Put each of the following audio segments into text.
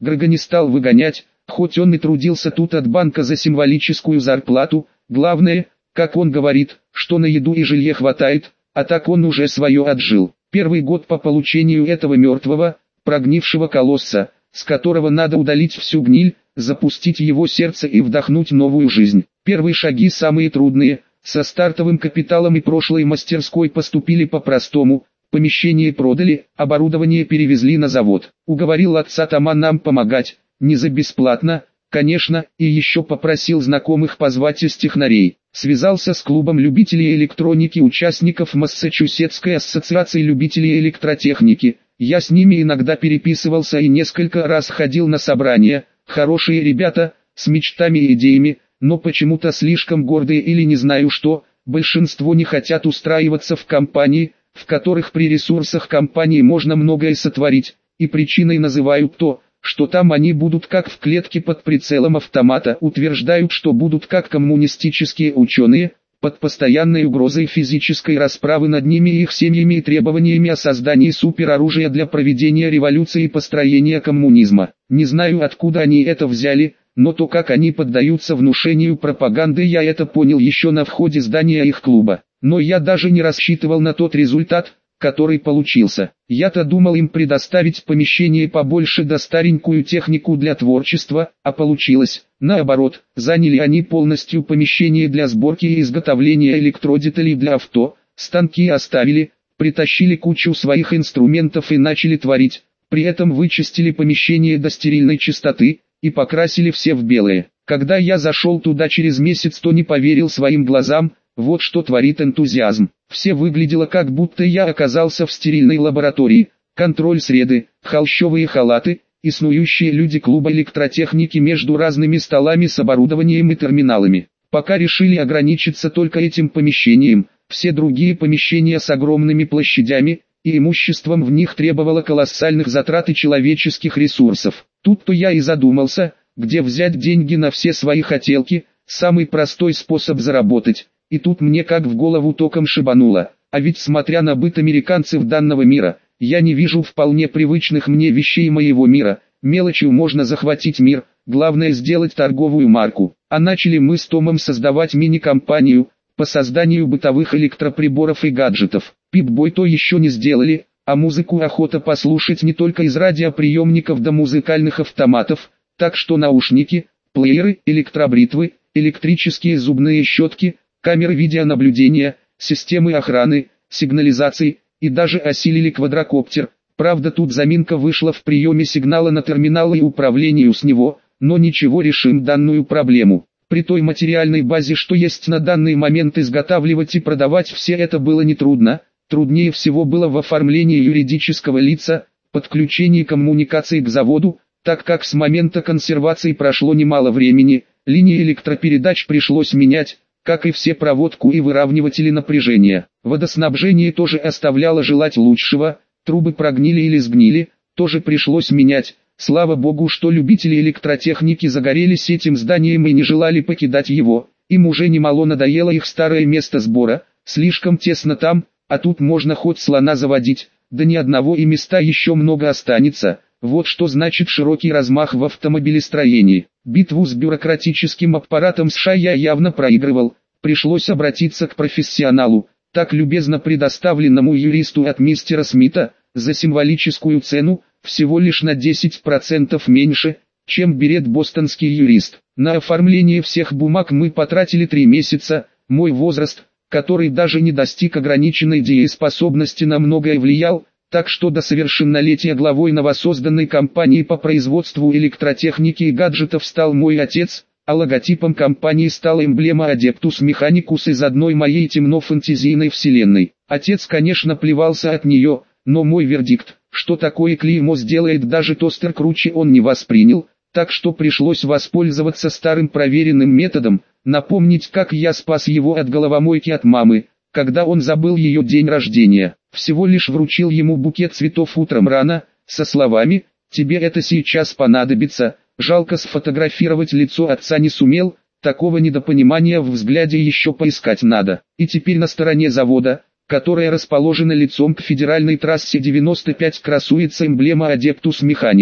Грега не стал выгонять, хоть он и трудился тут от банка за символическую зарплату. Главное, как он говорит, что на еду и жилье хватает, а так он уже свое отжил. Первый год по получению этого мертвого, прогнившего колосса, с которого надо удалить всю гниль, запустить его сердце и вдохнуть новую жизнь. Первые шаги самые трудные, со стартовым капиталом и прошлой мастерской поступили по-простому, помещение продали, оборудование перевезли на завод. Уговорил отца Тома нам помогать, не за бесплатно, конечно, и еще попросил знакомых позвать из технарей. Связался с клубом любителей электроники участников Массачусетской ассоциации любителей электротехники. Я с ними иногда переписывался и несколько раз ходил на собрания. Хорошие ребята, с мечтами и идеями, но почему-то слишком гордые или не знаю что. Большинство не хотят устраиваться в компании, в которых при ресурсах компании можно многое сотворить, и причиной называют то, что там они будут как в клетке под прицелом автомата, утверждают, что будут как коммунистические ученые, под постоянной угрозой физической расправы над ними и их семьями и требованиями о создании супероружия для проведения революции и построения коммунизма. Не знаю, откуда они это взяли, но то, как они поддаются внушению пропаганды, я это понял еще на входе здания их клуба. Но я даже не рассчитывал на тот результат, который получился. Я-то думал им предоставить помещение побольше да старенькую технику для творчества, а получилось, наоборот, заняли они полностью помещение для сборки и изготовления электродеталей для авто, станки оставили, притащили кучу своих инструментов и начали творить, при этом вычистили помещение до стерильной чистоты, и покрасили все в белое. Когда я зашел туда через месяц, то не поверил своим глазам. Вот что творит энтузиазм. Все выглядело, как будто я оказался в стерильной лаборатории. Контроль среды, холщовые халаты и снующие люди клуба электротехники между разными столами с оборудованием и терминалами. Пока решили ограничиться только этим помещением, все другие помещения с огромными площадями и имуществом в них требовало колоссальных затрат и человеческих ресурсов. Тут-то я и задумался, где взять деньги на все свои хотелки, самый простой способ заработать. И тут мне как в голову током шибануло, а ведь смотря на быт американцев данного мира, я не вижу вполне привычных мне вещей моего мира. Мелочью можно захватить мир, главное сделать торговую марку. А начали мы с Томом создавать мини-компанию по созданию бытовых электроприборов и гаджетов. Пип-бой то еще не сделали, а музыку охота послушать не только из радиоприемников до музыкальных автоматов, так что наушники, плееры, электробритвы, электрические зубные щетки, камеры видеонаблюдения, системы охраны, сигнализации, и даже осилили квадрокоптер. Правда, тут заминка вышла в приеме сигнала на терминал и управлению с него, но ничего, решим данную проблему. При той материальной базе, что есть на данный момент, изготавливать и продавать все это было нетрудно. Труднее всего было в оформлении юридического лица, подключении коммуникаций к заводу, так как с момента консервации прошло немало времени, линии электропередач пришлось менять, как и все проводку и выравниватели напряжения. Водоснабжение тоже оставляло желать лучшего, трубы прогнили или сгнили, тоже пришлось менять. Слава богу, что любители электротехники загорелись этим зданием и не желали покидать его. Им уже немало надоело их старое место сбора, слишком тесно там, а тут можно хоть слона заводить, да ни одного, и места еще много останется. Вот что значит широкий размах в автомобилестроении. Битву с бюрократическим аппаратом США я явно проигрывал. Пришлось обратиться к профессионалу, так любезно предоставленному юристу от мистера Смита, за символическую цену, всего лишь на 10% меньше, чем берет бостонский юрист. На оформление всех бумаг мы потратили 3 месяца. Мой возраст, который даже не достиг ограниченной дееспособности, на многое влиял, так что до совершеннолетия главой новосозданной компании по производству электротехники и гаджетов стал мой отец, а логотипом компании стала эмблема Adeptus Mechanicus из одной моей темно-фэнтезийной вселенной. Отец, конечно, плевался от нее, но мой вердикт, что такое клеймо сделает даже тостер круче, он не воспринял, так что пришлось воспользоваться старым проверенным методом, напомнить, как я спас его от головомойки от мамы, когда он забыл ее день рождения. Всего лишь вручил ему букет цветов утром рано, со словами: «Тебе это сейчас понадобится». Жалко, сфотографировать лицо отца не сумел, такого недопонимания в взгляде еще поискать надо. И теперь на стороне завода, которая расположена лицом к федеральной трассе 95, красуется эмблема Adeptus Mechanicus.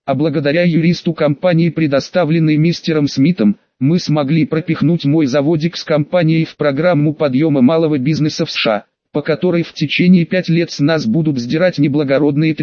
а благодаря юристу компании, предоставленной мистером Смитом, мы смогли пропихнуть мой заводик с компанией в программу подъема малого бизнеса в США, по которой в течение 5 лет с нас будут сдирать неблагородные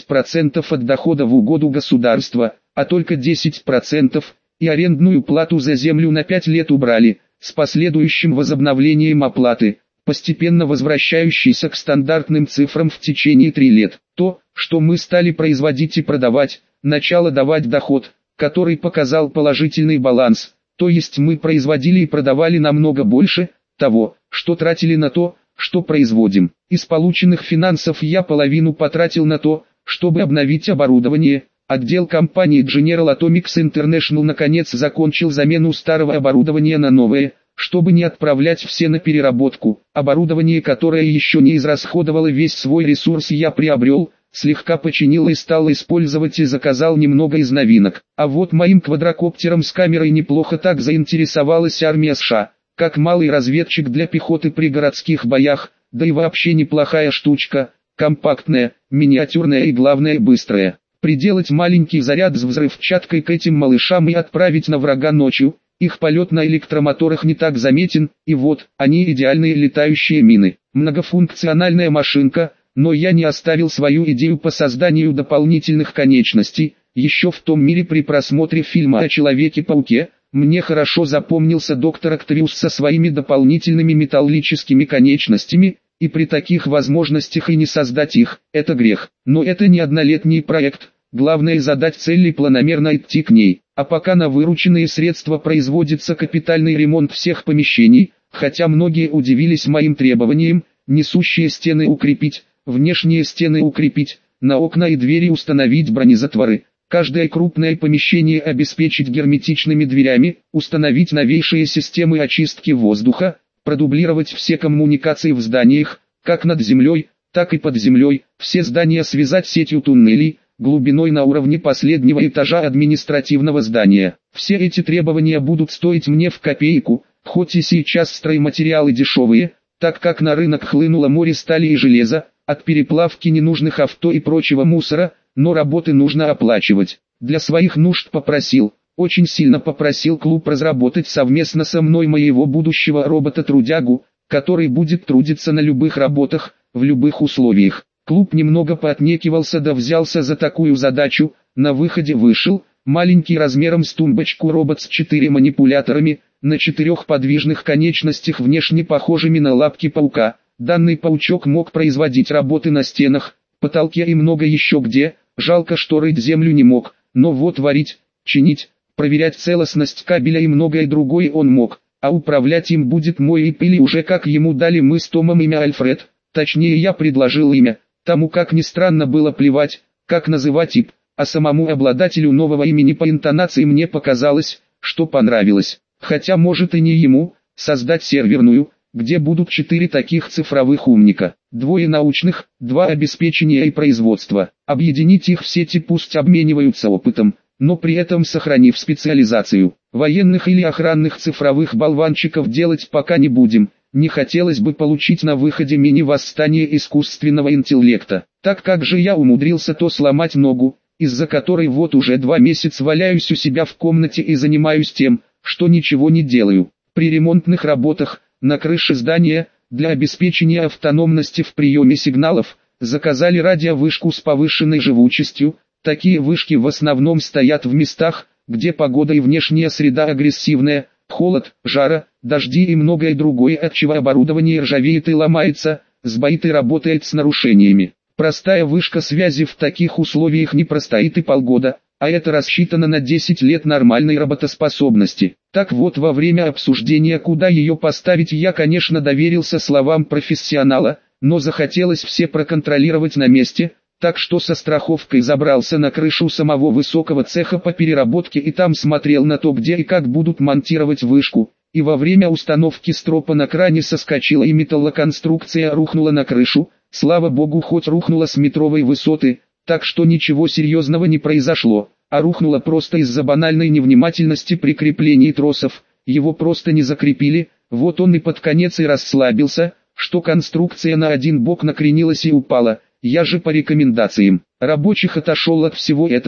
30% от дохода в угоду государства, а только 10%, и арендную плату за землю на 5 лет убрали, с последующим возобновлением оплаты, постепенно возвращающейся к стандартным цифрам в течение 3 лет. То, что мы стали производить и продавать, начало давать доход, который показал положительный баланс, то есть мы производили и продавали намного больше того, что тратили на то, что производим. Из полученных финансов я половину потратил на то, чтобы обновить оборудование. Отдел компании General Atomics International наконец закончил замену старого оборудования на новое, чтобы не отправлять все на переработку. Оборудование, которое еще не израсходовало весь свой ресурс, я приобрел, слегка починил и стал использовать, и заказал немного из новинок. А вот моим квадрокоптером с камерой неплохо так заинтересовалась армия США, как малый разведчик для пехоты при городских боях, да и вообще неплохая штучка, компактная, миниатюрная и главное быстрая. Приделать маленький заряд с взрывчаткой к этим малышам и отправить на врага ночью, их полет на электромоторах не так заметен, и вот, они идеальные летающие мины. Многофункциональная машинка, но я не оставил свою идею по созданию дополнительных конечностей. Еще в том мире при просмотре фильма о Человеке-пауке, мне хорошо запомнился доктор Октавиус со своими дополнительными металлическими конечностями, и при таких возможностях и не создать их, это грех. Но это не однолетний проект, главное задать цель и планомерно идти к ней. А пока на вырученные средства производится капитальный ремонт всех помещений, хотя многие удивились моим требованиям, несущие стены укрепить, внешние стены укрепить, на окна и двери установить бронезатворы. Каждое крупное помещение обеспечить герметичными дверями, установить новейшие системы очистки воздуха, продублировать все коммуникации в зданиях, как над землей, так и под землей, все здания связать сетью туннелей, глубиной на уровне последнего этажа административного здания. Все эти требования будут стоить мне в копейку, хоть и сейчас стройматериалы дешевые, так как на рынок хлынуло море стали и железа, от переплавки ненужных авто и прочего мусора, но работы нужно оплачивать. Для своих нужд попросил, очень сильно попросил клуб разработать совместно со мной моего будущего робота-трудягу, который будет трудиться на любых работах, в любых условиях. Клуб немного поотнекивался, да взялся за такую задачу. На выходе вышел маленький размером с тумбочку робот с 4 манипуляторами, на 4 подвижных конечностях, внешне похожими на лапки паука. Данный паучок мог производить работы на стенах, потолке и много еще где. Жалко, что рыть землю не мог, но вот варить, чинить, проверять целостность кабеля и многое другое он мог, а управлять им будет мой ИП, или уже как ему дали мы с Томом имя Альфред, точнее я предложил имя, тому как ни странно было плевать, как называть ИП, а самому обладателю нового имени по интонации мне показалось, что понравилось, хотя может и не ему, создать серверную, где будут 4 таких цифровых умника, 2 научных, 2 обеспечения и производства, объединить их в сети, пусть обмениваются опытом, но при этом сохранив специализацию. Военных или охранных цифровых болванчиков делать пока не будем, не хотелось бы получить на выходе мини-восстание искусственного интеллекта. Так как же я умудрился то сломать ногу, из-за которой вот уже 2 месяца валяюсь у себя в комнате и занимаюсь тем, что ничего не делаю. При ремонтных работах, на крыше здания, для обеспечения автономности в приеме сигналов, заказали радиовышку с повышенной живучестью. Такие вышки в основном стоят в местах, где погода и внешняя среда агрессивная, холод, жара, дожди и многое другое, отчего оборудование ржавеет и ломается, сбоит и работает с нарушениями. Простая вышка связи в таких условиях не простоит и полгода, а это рассчитано на 10 лет нормальной работоспособности. Так вот, во время обсуждения, куда ее поставить, я, конечно, доверился словам профессионала, но захотелось все проконтролировать на месте, так что со страховкой забрался на крышу самого высокого цеха по переработке и там смотрел на то, где и как будут монтировать вышку, и во время установки стропа на кране соскочила и металлоконструкция рухнула на крышу, слава богу, хоть рухнула с метровой высоты, так что ничего серьезного не произошло, а рухнула просто из-за банальной невнимательности при креплении тросов, его просто не закрепили, вот он и под конец и расслабился, что конструкция на один бок накренилась и упала. Я же по рекомендациям рабочих отошел от всего этого,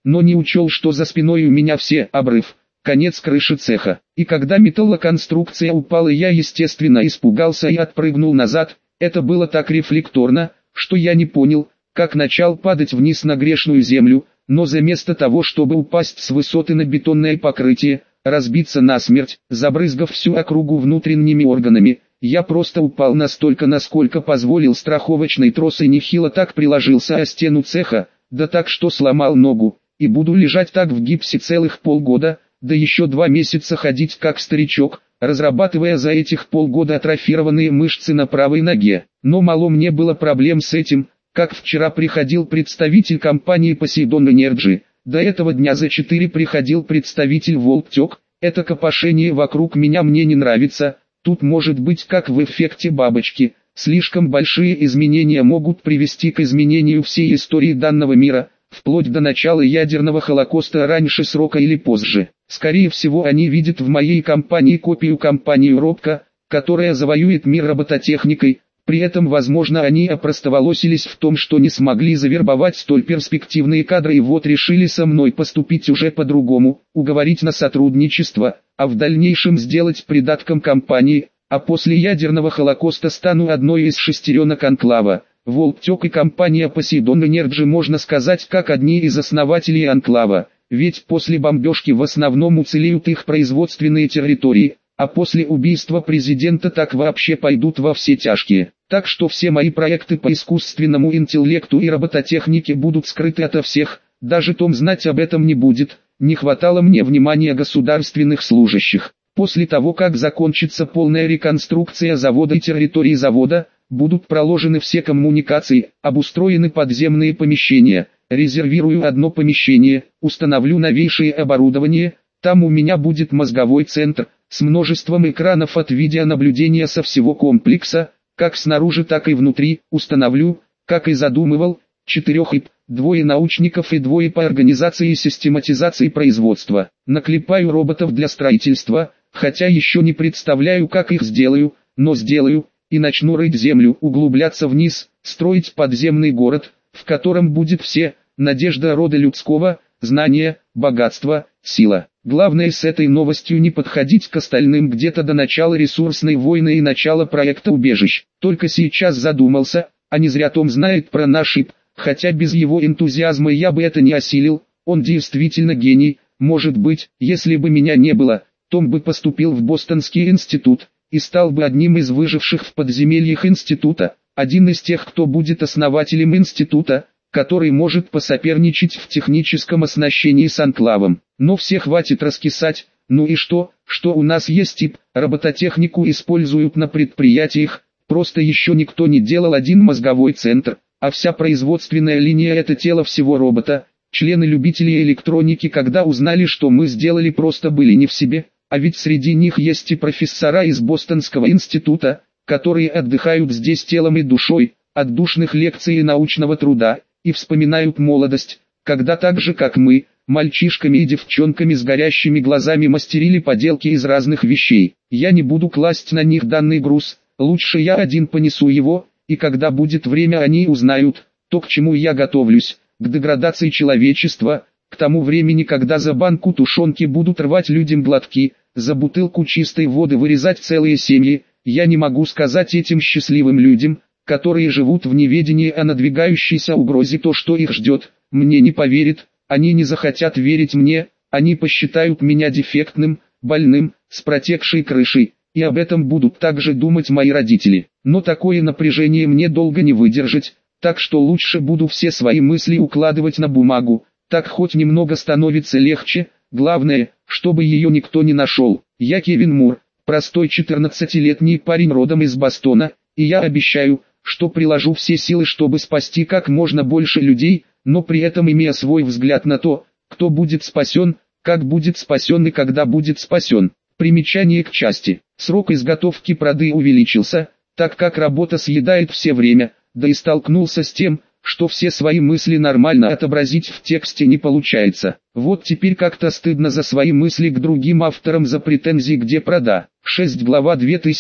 но не учел, что за спиной у меня все обрыв, конец крыши цеха. И когда металлоконструкция упала, я естественно испугался и отпрыгнул назад. Это было так рефлекторно, что я не понял, как начал падать вниз на грешную землю, но вместо того, чтобы упасть с высоты на бетонное покрытие, разбиться насмерть, забрызгав всю округу внутренними органами, я просто упал настолько, насколько позволил страховочный трос, и нехило так приложился о стену цеха, да так, что сломал ногу, и буду лежать так в гипсе целых полгода, да еще 2 месяца ходить как старичок, разрабатывая за этих полгода атрофированные мышцы на правой ноге. Но мало мне было проблем с этим, как вчера приходил представитель компании Poseidon Energy, до этого дня за 4 приходил представитель Волктек. Это копошение вокруг меня мне не нравится, тут может быть как в эффекте бабочки, слишком большие изменения могут привести к изменению всей истории данного мира, вплоть до начала ядерного холокоста раньше срока или позже. Скорее всего, они видят в моей компании копию компании Робко, которая завоюет мир робототехникой. При этом, возможно, они опростоволосились в том, что не смогли завербовать столь перспективные кадры, и вот решили со мной поступить уже по-другому, уговорить на сотрудничество, а в дальнейшем сделать придатком компании, а после ядерного холокоста стану одной из шестеренок анклава. Волктек и компания Poseidon Energy, можно сказать, как одни из основателей анклава, ведь после бомбежки в основном уцелеют их производственные территории, а после убийства президента так вообще пойдут во все тяжкие. Так что все мои проекты по искусственному интеллекту и робототехнике будут скрыты ото всех, даже Том знать об этом не будет. Не хватало мне внимания государственных служащих. После того, как закончится полная реконструкция завода и территории завода, будут проложены все коммуникации, обустроены подземные помещения. Резервирую одно помещение, установлю новейшее оборудование, там у меня будет мозговой центр, с множеством экранов от видеонаблюдения со всего комплекса, как снаружи, так и внутри. Установлю, как и задумывал, 4 ИП, 2 научников и 2 по организации и систематизации производства. Наклепаю роботов для строительства, хотя еще не представляю, как их сделаю, но сделаю, и начну рыть землю, углубляться вниз, строить подземный город, в котором будет все, надежда рода людского, знания, богатство, сила. Главное с этой новостью не подходить к остальным где-то до начала ресурсной войны и начала проекта убежищ. Только сейчас задумался, а не зря Том знает про наш ИП, хотя без его энтузиазма я бы это не осилил. Он действительно гений. Может быть, если бы меня не было, Том бы поступил в Бостонский институт и стал бы одним из выживших в подземельях института, один из тех, кто будет основателем института, который может посоперничать в техническом оснащении с анклавом. Но все хватит раскисать. Ну и что у нас есть ИП, робототехнику используют на предприятиях, просто еще никто не делал один мозговой центр, а вся производственная линия — это тело всего робота. Члены-любители электроники, когда узнали, что мы сделали, просто были не в себе, а ведь среди них есть и профессора из Бостонского института, которые отдыхают здесь телом и душой, от душных лекций и научного труда, и вспоминают молодость, когда так же как мы, мальчишками и девчонками с горящими глазами мастерили поделки из разных вещей. Я не буду класть на них данный груз, лучше я один понесу его, и когда будет время, они узнают, то, к чему я готовлюсь, к деградации человечества, к тому времени, когда за банку тушенки будут рвать людям глотки, за бутылку чистой воды вырезать целые семьи. Я не могу сказать этим счастливым людям, которые живут в неведении о надвигающейся угрозе, то, что их ждет. Мне не поверят, они не захотят верить мне, они посчитают меня дефектным, больным, с протекшей крышей, и об этом будут также думать мои родители. Но такое напряжение мне долго не выдержать, так что лучше буду все свои мысли укладывать на бумагу, так хоть немного становится легче. Главное, чтобы ее никто не нашел. Я Кевин Мур, простой 14-летний парень родом из Бостона, и я обещаю, что приложу все силы, чтобы спасти как можно больше людей, но при этом имея свой взгляд на то, кто будет спасен, как будет спасен и когда будет спасен. Примечание к части. Срок изготовки проды увеличился, так как работа съедает все время, да и столкнулся с тем, что все свои мысли нормально отобразить в тексте не получается. Вот теперь как-то стыдно за свои мысли к другим авторам за претензии, где прода. 6 глава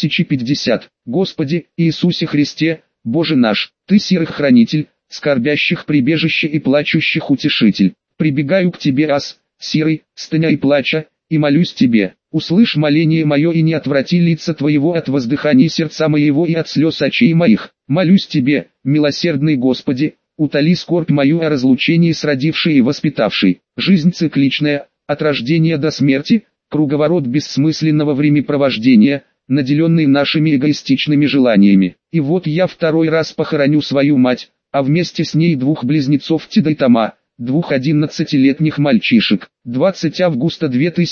2050. Господи, Иисусе Христе, Боже наш, Ты сирых хранитель, скорбящих прибежище и плачущих утешитель. Прибегаю к тебе, Сирый, стыня и плача, и молюсь тебе. Услышь моление мое и не отврати лица твоего от воздыханий сердца моего и от слез очей моих. Молюсь тебе, милосердный Господи, утоли скорбь мою о разлучении с родившей и воспитавшей. Жизнь цикличная, от рождения до смерти, круговорот бессмысленного времяпровождения, наделенный нашими эгоистичными желаниями. И вот я второй раз похороню свою мать, а вместе с ней двух близнецов Тидайтама, двух 11-летних мальчишек. 20 августа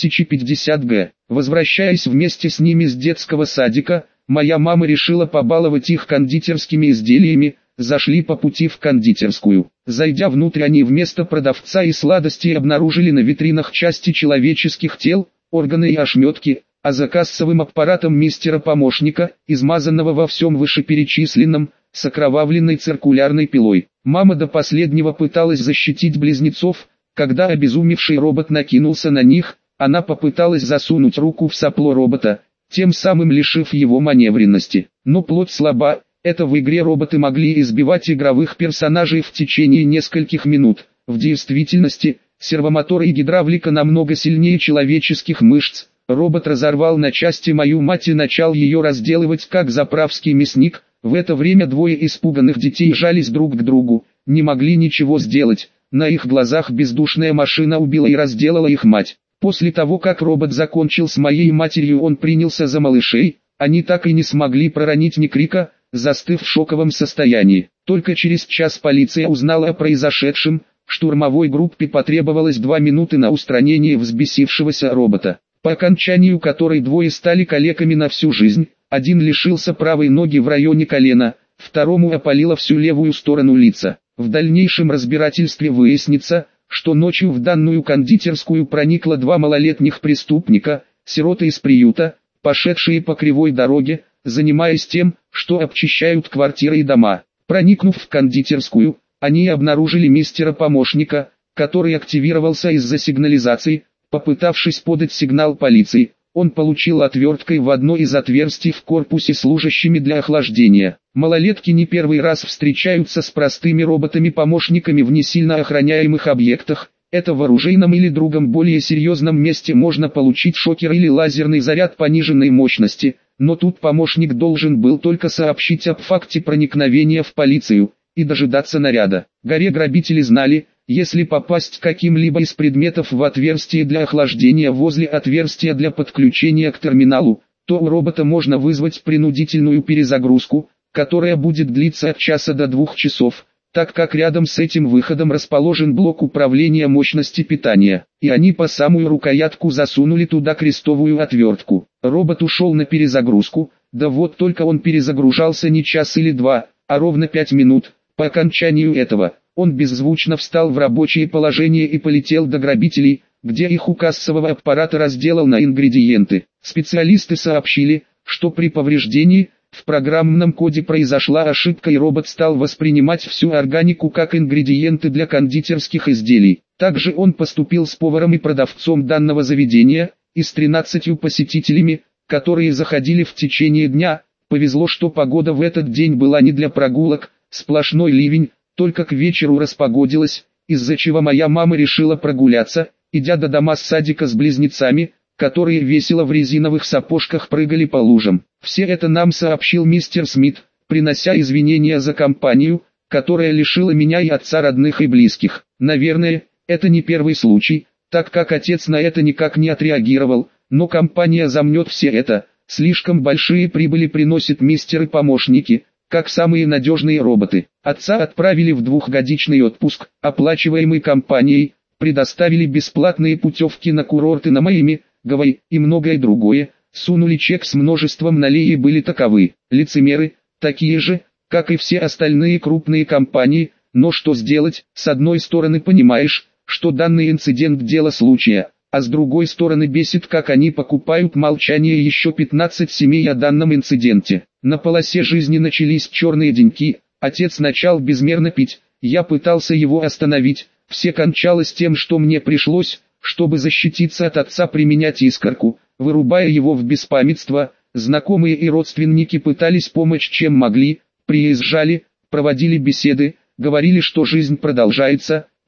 2050 г. Возвращаясь вместе с ними с детского садика, моя мама решила побаловать их кондитерскими изделиями. Зашли по пути в кондитерскую. Зайдя внутрь, они вместо продавца и сладостей обнаружили на витринах части человеческих тел, органы и ошметки, а за кассовым аппаратом мистера-помощника, измазанного во всем вышеперечисленном, с окровавленной циркулярной пилой. Мама до последнего пыталась защитить близнецов. Когда обезумевший робот накинулся на них, она попыталась засунуть руку в сопло робота, тем самым лишив его маневренности. Но плоть слаба. Это в игре роботы могли избивать игровых персонажей в течение нескольких минут. В действительности, сервомотор и гидравлика намного сильнее человеческих мышц. Робот разорвал на части мою мать и начал ее разделывать как заправский мясник. В это время двое испуганных детей жались друг к другу, не могли ничего сделать. На их глазах бездушная машина убила и разделала их мать. После того, как робот закончил с моей матерью, он принялся за малышей. Они так и не смогли проронить ни крика, застыв в шоковом состоянии. Только через час полиция узнала о произошедшем. Штурмовой группе потребовалось 2 минуты на устранение взбесившегося робота, по окончанию которой двое стали калеками на всю жизнь. Один лишился правой ноги в районе колена, второму опалило всю левую сторону лица. В дальнейшем разбирательстве выяснится, что ночью в данную кондитерскую проникло 2 малолетних преступника, сироты из приюта, пошедшие по кривой дороге, занимаясь тем, что обчищают квартиры и дома. Проникнув в кондитерскую, они обнаружили мистера-помощника, который активировался из-за сигнализации. Попытавшись подать сигнал полиции, он получил отверткой в одно из отверстий в корпусе служащими для охлаждения. Малолетки не первый раз встречаются с простыми роботами-помощниками в не сильно охраняемых объектах. Это в оружейном или другом более серьезном месте можно получить шокер или лазерный заряд пониженной мощности, но тут помощник должен был только сообщить об факте проникновения в полицию и дожидаться наряда. Горе-грабители знали, если попасть каким-либо из предметов в отверстие для охлаждения возле отверстия для подключения к терминалу, то у робота можно вызвать принудительную перезагрузку, которая будет длиться от часа до 2 часов, так как рядом с этим выходом расположен блок управления мощности питания, и они по самую рукоятку засунули туда крестовую отвертку. Робот ушел на перезагрузку, да вот только он перезагружался не час или 2, а ровно 5 минут. По окончанию этого, он беззвучно встал в рабочее положение и полетел до грабителей, где их у кассового аппарата разделал на ингредиенты. Специалисты сообщили, что при повреждении в программном коде произошла ошибка и робот стал воспринимать всю органику как ингредиенты для кондитерских изделий. Также он поступил с поваром и продавцом данного заведения, и с 13 посетителями, которые заходили в течение дня. Повезло, что погода в этот день была не для прогулок, сплошной ливень, только к вечеру распогодилось, из-за чего моя мама решила прогуляться, идя до дома с садика с близнецами, которые весело в резиновых сапожках прыгали по лужам. Все это нам сообщил мистер Смит, принося извинения за компанию, которая лишила меня и отца родных и близких. Наверное, это не первый случай, так как отец на это никак не отреагировал, но компания замнет все это. Слишком большие прибыли приносят мистеры-помощники, как самые надежные роботы. Отца отправили в 2-годичный отпуск, оплачиваемый компанией, предоставили бесплатные путевки на курорты на Майами, Гавайи и многое другое, сунули чек с множеством налей и были таковы. Лицемеры, такие же, как и все остальные крупные компании, но что сделать, с одной стороны понимаешь, что данный инцидент дело случая, а с другой стороны бесит, как они покупают молчание еще 15 семей о данном инциденте. На полосе жизни начались черные деньки, отец начал безмерно пить, я пытался его остановить, все кончалось тем, что мне пришлось, чтобы защититься от отца, применять искорку, вырубая его в беспамятство. Знакомые и родственники пытались помочь чем могли, приезжали, проводили беседы, говорили, что жизнь продолжается,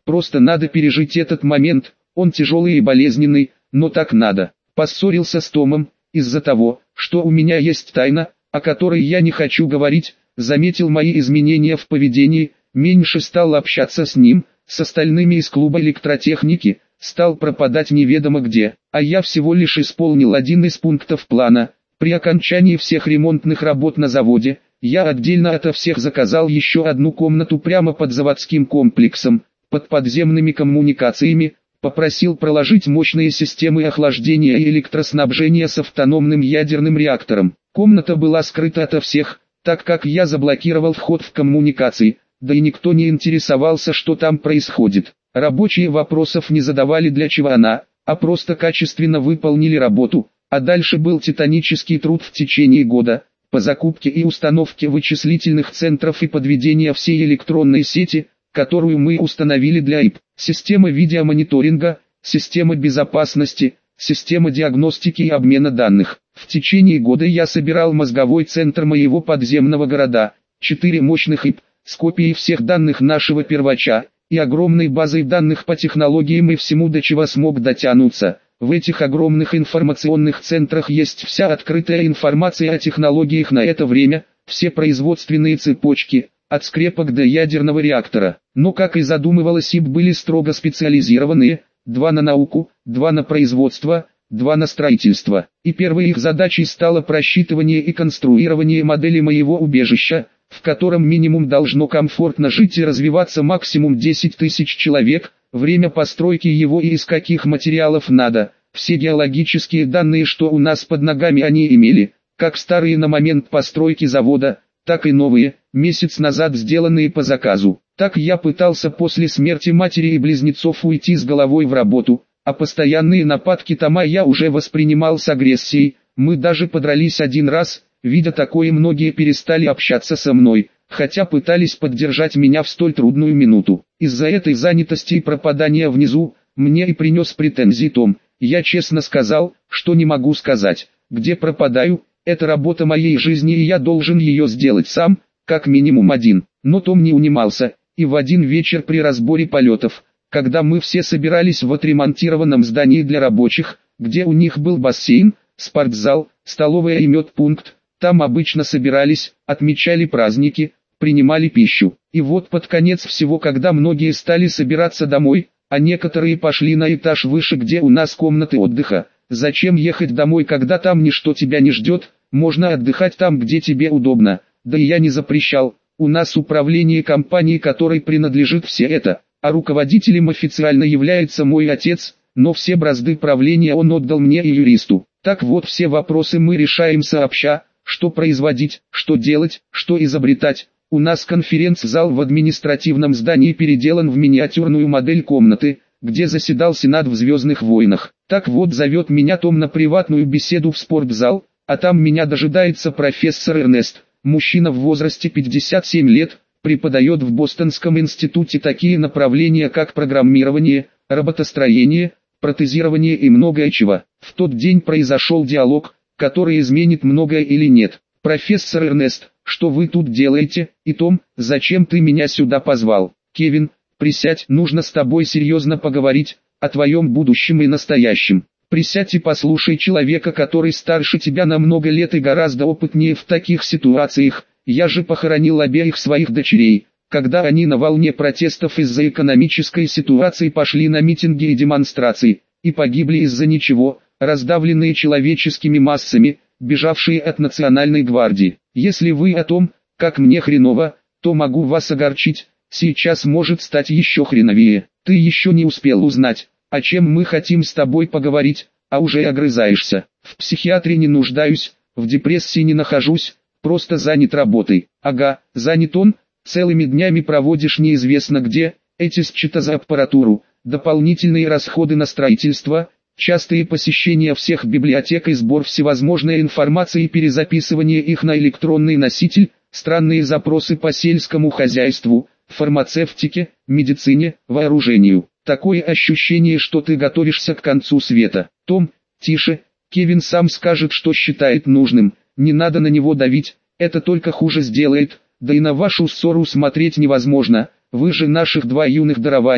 просто надо пережить этот момент, он тяжелый и болезненный, но так надо. Поссорился с Томом, из-за того, что у меня есть тайна, о которой я не хочу говорить, заметил мои изменения в поведении, меньше стал общаться с ним, с остальными из клуба электротехники, стал пропадать неведомо где, а я всего лишь исполнил один из пунктов плана. При окончании всех ремонтных работ на заводе, я отдельно ото всех заказал еще одну комнату прямо под заводским комплексом, под подземными коммуникациями, попросил проложить мощные системы охлаждения и электроснабжения с автономным ядерным реактором. Комната была скрыта ото всех, так как я заблокировал вход в коммуникации, да и никто не интересовался, что там происходит. Рабочие вопросов не задавали, для чего она, а просто качественно выполнили работу, а дальше был титанический труд в течение года, по закупке и установке вычислительных центров и подведения всей электронной сети, которую мы установили для ИП, система видеомониторинга, система безопасности, система диагностики и обмена данных. В течение года я собирал мозговой центр моего подземного города, 4 мощных ИП, с копией всех данных нашего первача, и огромной базой данных по технологиям и всему, до чего смог дотянуться. В этих огромных информационных центрах есть вся открытая информация о технологиях на это время, все производственные цепочки, от скрепок до ядерного реактора. Но, как и задумывалось, ИП были строго специализированные, 2 на науку, 2 на производство, 2 на строительство. И первой их задачей стало просчитывание и конструирование модели моего убежища, в котором минимум должно комфортно жить и развиваться максимум 10 тысяч человек, время постройки его и из каких материалов надо, все геологические данные, что у нас под ногами они имели, как старые на момент постройки завода, так и новые, месяц назад сделанные по заказу. Так я пытался после смерти матери и близнецов уйти с головой в работу, а постоянные нападки Тома я уже воспринимал с агрессией, мы даже подрались один раз. Видя такое, многие перестали общаться со мной, хотя пытались поддержать меня в столь трудную минуту. Из-за этой занятости и пропадания внизу, мне и принес претензии Том. Я честно сказал, что не могу сказать, где пропадаю, это работа моей жизни и я должен ее сделать сам, как минимум один. Но Том не унимался, и в один вечер при разборе полетов, когда мы все собирались в отремонтированном здании для рабочих, где у них был бассейн, спортзал, столовая и медпункт, там обычно собирались, отмечали праздники, принимали пищу. И вот под конец всего, когда многие стали собираться домой, а некоторые пошли на этаж выше, где у нас комнаты отдыха. Зачем ехать домой, когда там ничто тебя не ждет, можно отдыхать там, где тебе удобно. Да и я не запрещал, у нас управление компанией, которой принадлежит все это, а руководителем официально является мой отец, но все бразды правления он отдал мне и юристу. Так вот, все вопросы мы решаем сообща. Что производить, что делать, что изобретать. У нас конференц-зал в административном здании переделан в миниатюрную модель комнаты, где заседал Сенат в «Звездных войнах». Так вот, зовет меня Том на приватную беседу в спортзал, а там меня дожидается профессор Эрнест, мужчина в возрасте 57 лет, преподает в Бостонском институте такие направления, как программирование, роботостроение, протезирование и многое чего. В тот день произошел диалог, который изменит многое или нет. Профессор Эрнест, что вы тут делаете? И Том, зачем ты меня сюда позвал? Кевин, присядь, нужно с тобой серьезно поговорить, о твоем будущем и настоящем. Присядь и послушай человека, который старше тебя на много лет и гораздо опытнее в таких ситуациях. Я же похоронил обеих своих дочерей, когда они на волне протестов из-за экономической ситуации пошли на митинги и демонстрации, и погибли из-за ничего, раздавленные человеческими массами, бежавшие от национальной гвардии. Если вы о том, как мне хреново, то могу вас огорчить, сейчас может стать еще хреновее. Ты еще не успел узнать, о чем мы хотим с тобой поговорить, а уже огрызаешься. В психиатре не нуждаюсь, в депрессии не нахожусь, просто занят работой. Ага, занят он, целыми днями проводишь неизвестно где, эти счета за аппаратуру, дополнительные расходы на строительство, частые посещения всех библиотек и сбор всевозможной информации и перезаписывание их на электронный носитель, странные запросы по сельскому хозяйству, фармацевтике, медицине, вооружению. Такое ощущение, что ты готовишься к концу света. Том, тише, Кевин сам скажет, что считает нужным, не надо на него давить, это только хуже сделает, да и на вашу ссору смотреть невозможно, вы же наших два юных дарования,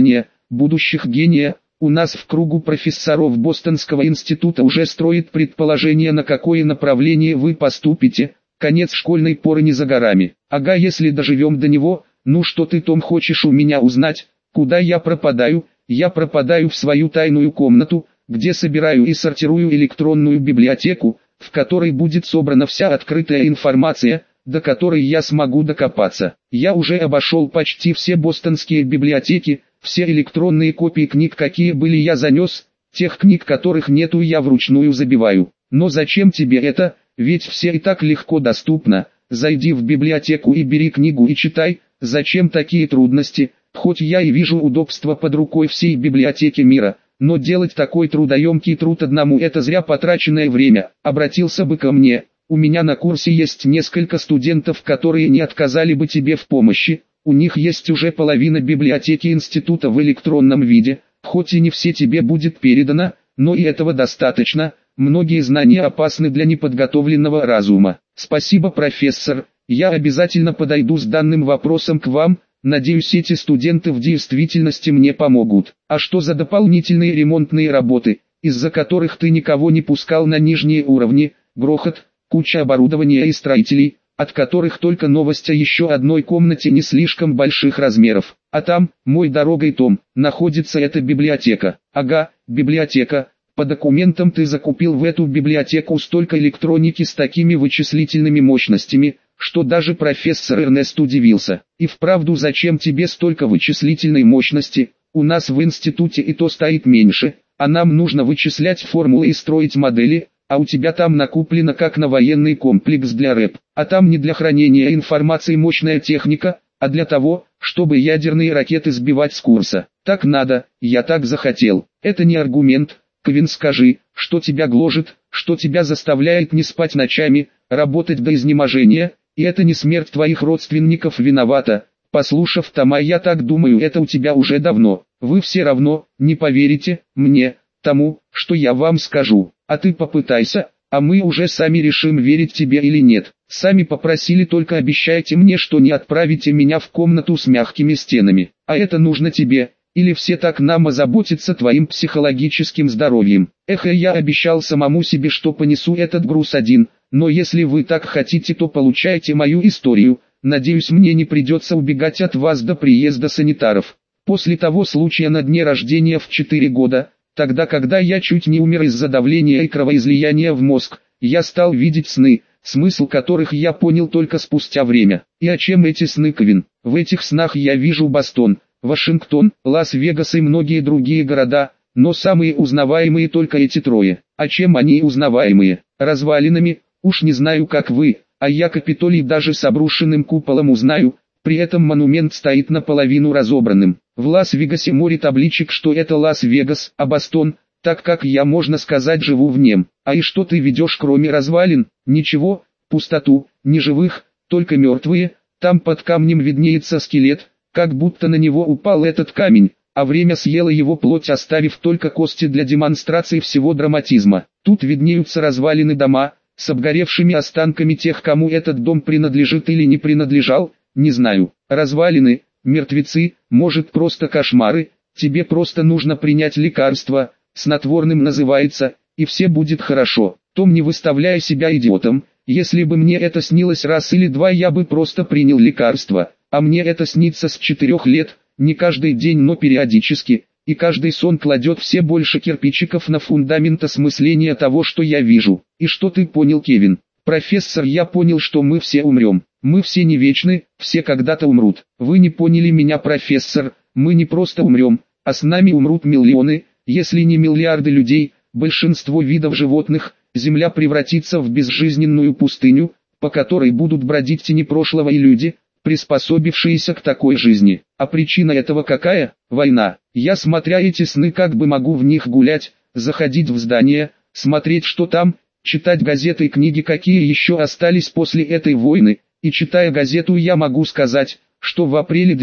будущих гения. У нас в кругу профессоров Бостонского института уже строят предположение, на какое направление вы поступите. Конец школьной поры не за горами. Ага, если доживем до него. Ну что ты, Том, хочешь у меня узнать? Куда я пропадаю? Я пропадаю в свою тайную комнату, где собираю и сортирую электронную библиотеку, в которой будет собрана вся открытая информация, до которой я смогу докопаться. Я уже обошел почти все бостонские библиотеки, все электронные копии книг, какие были, я занес, тех книг, которых нету, я вручную забиваю. Но зачем тебе это, ведь все и так легко доступно. Зайди в библиотеку и бери книгу и читай. Зачем такие трудности? Хоть я и вижу удобства под рукой всей библиотеки мира, но делать такой трудоемкий труд одному — это зря потраченное время. Обратился бы ко мне. У меня на курсе есть несколько студентов, которые не отказали бы тебе в помощи. У них есть уже половина библиотеки института в электронном виде, хоть и не все тебе будет передано, но и этого достаточно. Многие знания опасны для неподготовленного разума. Спасибо, профессор, я обязательно подойду с данным вопросом к вам. Надеюсь, эти студенты в действительности мне помогут. А что за дополнительные ремонтные работы, из-за которых ты никого не пускал на нижние уровни? Грохот, куча оборудования и строителей, от которых только новость о еще одной комнате не слишком больших размеров. А там, мой дорогой Том, находится эта библиотека. Ага, библиотека. По документам ты закупил в эту библиотеку столько электроники с такими вычислительными мощностями, что даже профессор Эрнест удивился. И вправду, зачем тебе столько вычислительной мощности? У нас в институте и то стоит меньше, а нам нужно вычислять формулы и строить модели, а у тебя там накуплено как на военный комплекс для рэп. А там не для хранения информации мощная техника, а для того, чтобы ядерные ракеты сбивать с курса. Так надо, я так захотел. Это не аргумент. Кевин, скажи, что тебя гложет, что тебя заставляет не спать ночами, работать до изнеможения, и это не смерть твоих родственников виновата. Послушав Тома, я так думаю, это у тебя уже давно. Вы все равно не поверите мне, тому, что я вам скажу. А ты попытайся, а мы уже сами решим, верить тебе или нет. Сами попросили, только обещайте мне, что не отправите меня в комнату с мягкими стенами. А это нужно тебе. Или все так нам озаботятся твоим психологическим здоровьем. Эх, я обещал самому себе, что понесу этот груз один, но если вы так хотите, то получайте мою историю. Надеюсь, мне не придется убегать от вас до приезда санитаров. После того случая на дне рождения в 4 года, тогда, когда я чуть не умер из-за давления и кровоизлияния в мозг, я стал видеть сны, смысл которых я понял только спустя время. И о чем эти сны, Кевин? В этих снах я вижу Бостон, Вашингтон, Лас-Вегас и многие другие города, но самые узнаваемые только эти трое. А чем они узнаваемые? Развалинами, уж не знаю как вы, а я Капитолий даже с обрушенным куполом узнаю, при этом монумент стоит наполовину разобранным. В Лас-Вегасе море табличек, что это Лас-Вегас, а Бостон, так как я, можно сказать, живу в нем. А и что ты ведешь кроме развалин? Ничего, пустоту, ни живых, только мертвые, там под камнем виднеется скелет, как будто на него упал этот камень, а время съело его плоть, оставив только кости для демонстрации всего драматизма. Тут виднеются развалины дома, с обгоревшими останками тех, кому этот дом принадлежит или не принадлежал, не знаю. Развалины, мертвецы, может просто кошмары, тебе просто нужно принять лекарство, снотворным называется, и все будет хорошо. Том, не выставляя себя идиотом, если бы мне это снилось раз или два, я бы просто принял лекарство. А мне это снится с 4 лет, не каждый день, но периодически, и каждый сон кладет все больше кирпичиков на фундамент осмысления того, что я вижу. И что ты понял, Кевин? Профессор, я понял, что мы все умрем. Мы все не вечны, все когда-то умрут. Вы не поняли меня, профессор, мы не просто умрем, а с нами умрут миллионы, если не миллиарды людей, большинство видов животных. Земля превратится в безжизненную пустыню, по которой будут бродить тени прошлого и люди, приспособившиеся к такой жизни. А причина этого какая? Война. Я, смотря эти сны, как бы могу в них гулять, заходить в здание, смотреть, что там, читать газеты и книги, какие еще остались после этой войны, и читая газету, я могу сказать, что в апреле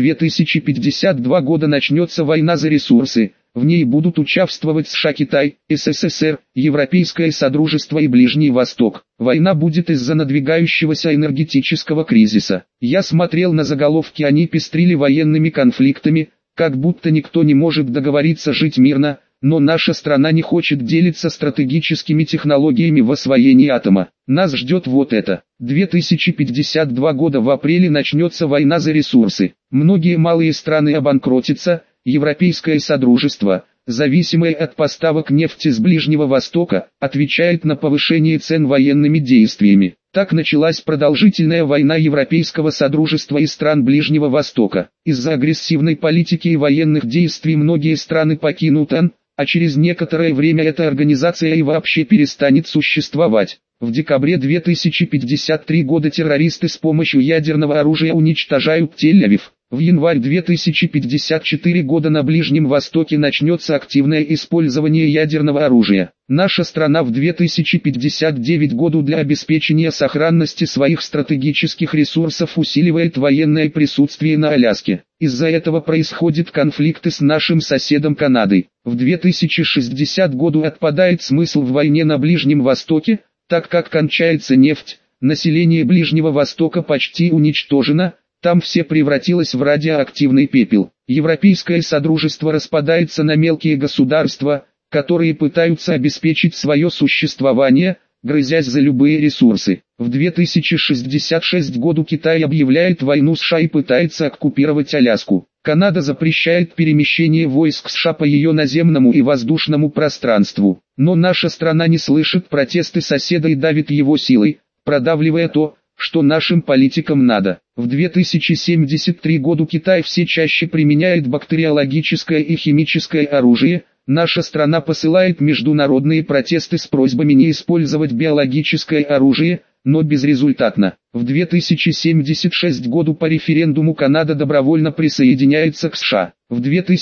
2052 года начнется война за ресурсы. В ней будут участвовать США, Китай, СССР, Европейское Содружество и Ближний Восток. Война будет из-за надвигающегося энергетического кризиса. Я смотрел на заголовки, они пестрили военными конфликтами, Как будто никто не может договориться жить мирно, но наша страна не хочет делиться стратегическими технологиями в освоении атома. Нас ждет вот это. 2052 года в апреле начнется война за ресурсы. Многие малые страны обанкротятся, Европейское Содружество, зависимое от поставок нефти с Ближнего Востока, отвечает на повышение цен военными действиями. Так началась продолжительная война Европейского Содружества и стран Ближнего Востока. Из-за агрессивной политики и военных действий многие страны покинут ООН, а через некоторое время эта организация и вообще перестанет существовать. В декабре 2053 года террористы с помощью ядерного оружия уничтожают Тель-Авив. В январе 2054 года на Ближнем Востоке начнется активное использование ядерного оружия. Наша страна в 2059 году для обеспечения сохранности своих стратегических ресурсов усиливает военное присутствие на Аляске. Из-за этого происходят конфликты с нашим соседом Канадой. В 2060 году отпадает смысл в войне на Ближнем Востоке, так как кончается нефть, население Ближнего Востока почти уничтожено, там все превратилось в радиоактивный пепел. Европейское Содружество распадается на мелкие государства, которые пытаются обеспечить свое существование, грызясь за любые ресурсы. В 2066 году Китай объявляет войну США и пытается оккупировать Аляску. Канада запрещает перемещение войск США по ее наземному и воздушному пространству. Но наша страна не слышит протесты соседа и давит его силой, продавливая то, что нашим политикам надо. В 2073 году Китай все чаще применяет бактериологическое и химическое оружие. Наша страна посылает международные протесты с просьбами не использовать биологическое оружие, но безрезультатно. В 2076 году по референдуму Канада добровольно присоединяется к США. В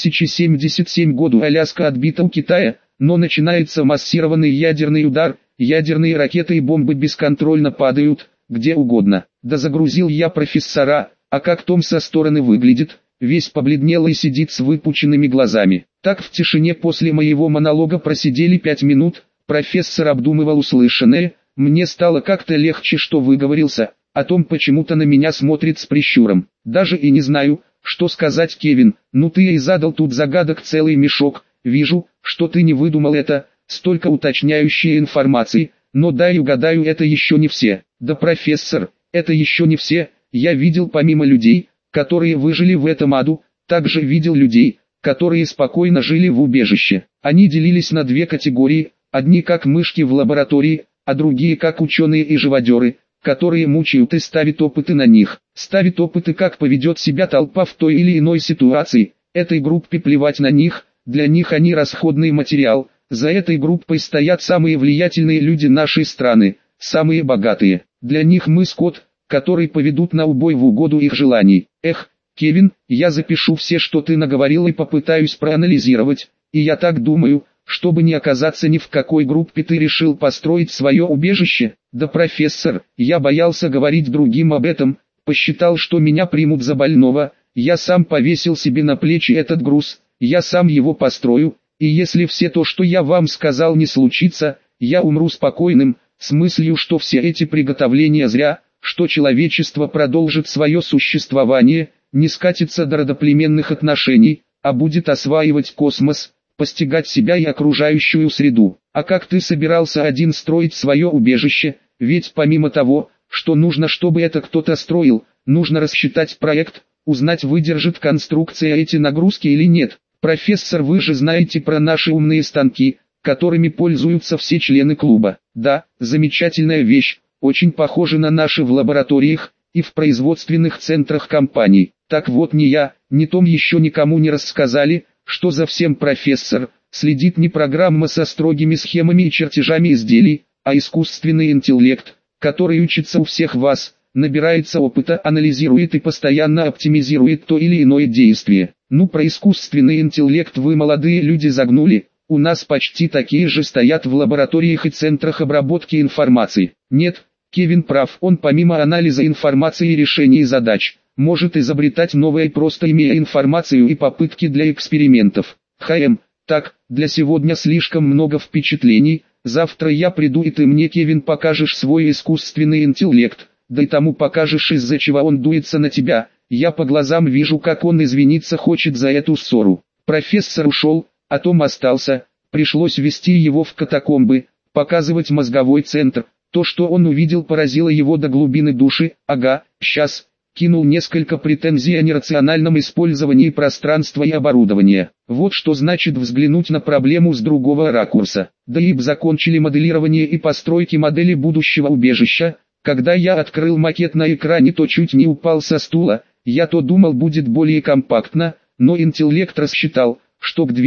2077 году Аляска отбита у Китая, но начинается массированный ядерный удар, ядерные ракеты и бомбы бесконтрольно падают, где угодно. Да загрузил я профессора, а как Том со стороны выглядит, весь побледнел и сидит с выпученными глазами. Так в тишине после моего монолога просидели 5 минут, профессор обдумывал услышанное, мне стало как-то легче, что выговорился, а Том почему-то на меня смотрит с прищуром. Даже и не знаю, что сказать, Кевин, ну ты и задал тут загадок целый мешок, вижу, что ты не выдумал это, столько уточняющей информации, но дай угадаю, это еще не все. Да, профессор, это еще не все, я видел помимо людей, которые выжили в этом аду, также видел людей, которые спокойно жили в убежище. Они делились на две категории, одни как мышки в лаборатории, а другие как ученые и живодеры, которые мучают и ставят опыты на них. Ставят опыты, как поведет себя толпа в той или иной ситуации, этой группе плевать на них, для них они расходный материал. За этой группой стоят самые влиятельные люди нашей страны, самые богатые. Для них мы скот, который поведут на убой в угоду их желаний. Эх, Кевин, я запишу все, что ты наговорил, и попытаюсь проанализировать, и я так думаю, чтобы не оказаться ни в какой группе ты решил построить свое убежище. Да, профессор, я боялся говорить другим об этом, посчитал, что меня примут за больного, я сам повесил себе на плечи этот груз, я сам его построю. И если все то, что я вам сказал, не случится, я умру спокойным, с мыслью, что все эти приготовления зря, что человечество продолжит свое существование, не скатится до родоплеменных отношений, а будет осваивать космос, постигать себя и окружающую среду. А как ты собирался один строить свое убежище, ведь помимо того, что нужно, чтобы это кто-то строил, нужно рассчитать проект, узнать, выдержит конструкция эти нагрузки или нет. Профессор, вы же знаете про наши умные станки, которыми пользуются все члены клуба. Да, замечательная вещь, очень похожа на наши в лабораториях и в производственных центрах компаний. Так вот, ни я, ни Том еще никому не рассказали, что за всем профессор, следит не программа со строгими схемами и чертежами изделий, а искусственный интеллект, который учится у всех вас, набирается опыта, анализирует и постоянно оптимизирует то или иное действие. Ну, про искусственный интеллект вы, молодые люди, загнули, у нас почти такие же стоят в лабораториях и центрах обработки информации. Нет, Кевин прав, он помимо анализа информации и решений задач, может изобретать новое, просто имея информацию и попытки для экспериментов. Так, для сегодня слишком много впечатлений, завтра я приду и ты мне, Кевин, покажешь свой искусственный интеллект, да и тому покажешь, из-за чего он дуется на тебя. Я по глазам вижу, как он извиниться хочет за эту ссору. Профессор ушел, а Том остался. Пришлось вести его в катакомбы, показывать мозговой центр. То, что он увидел, поразило его до глубины души. Ага, сейчас. Кинул несколько претензий о нерациональном использовании пространства и оборудования. Вот что значит взглянуть на проблему с другого ракурса. Да и закончили моделирование и постройки модели будущего убежища. Когда я открыл макет на экране, то чуть не упал со стула. Я то думал, будет более компактно, но интеллект рассчитал, что к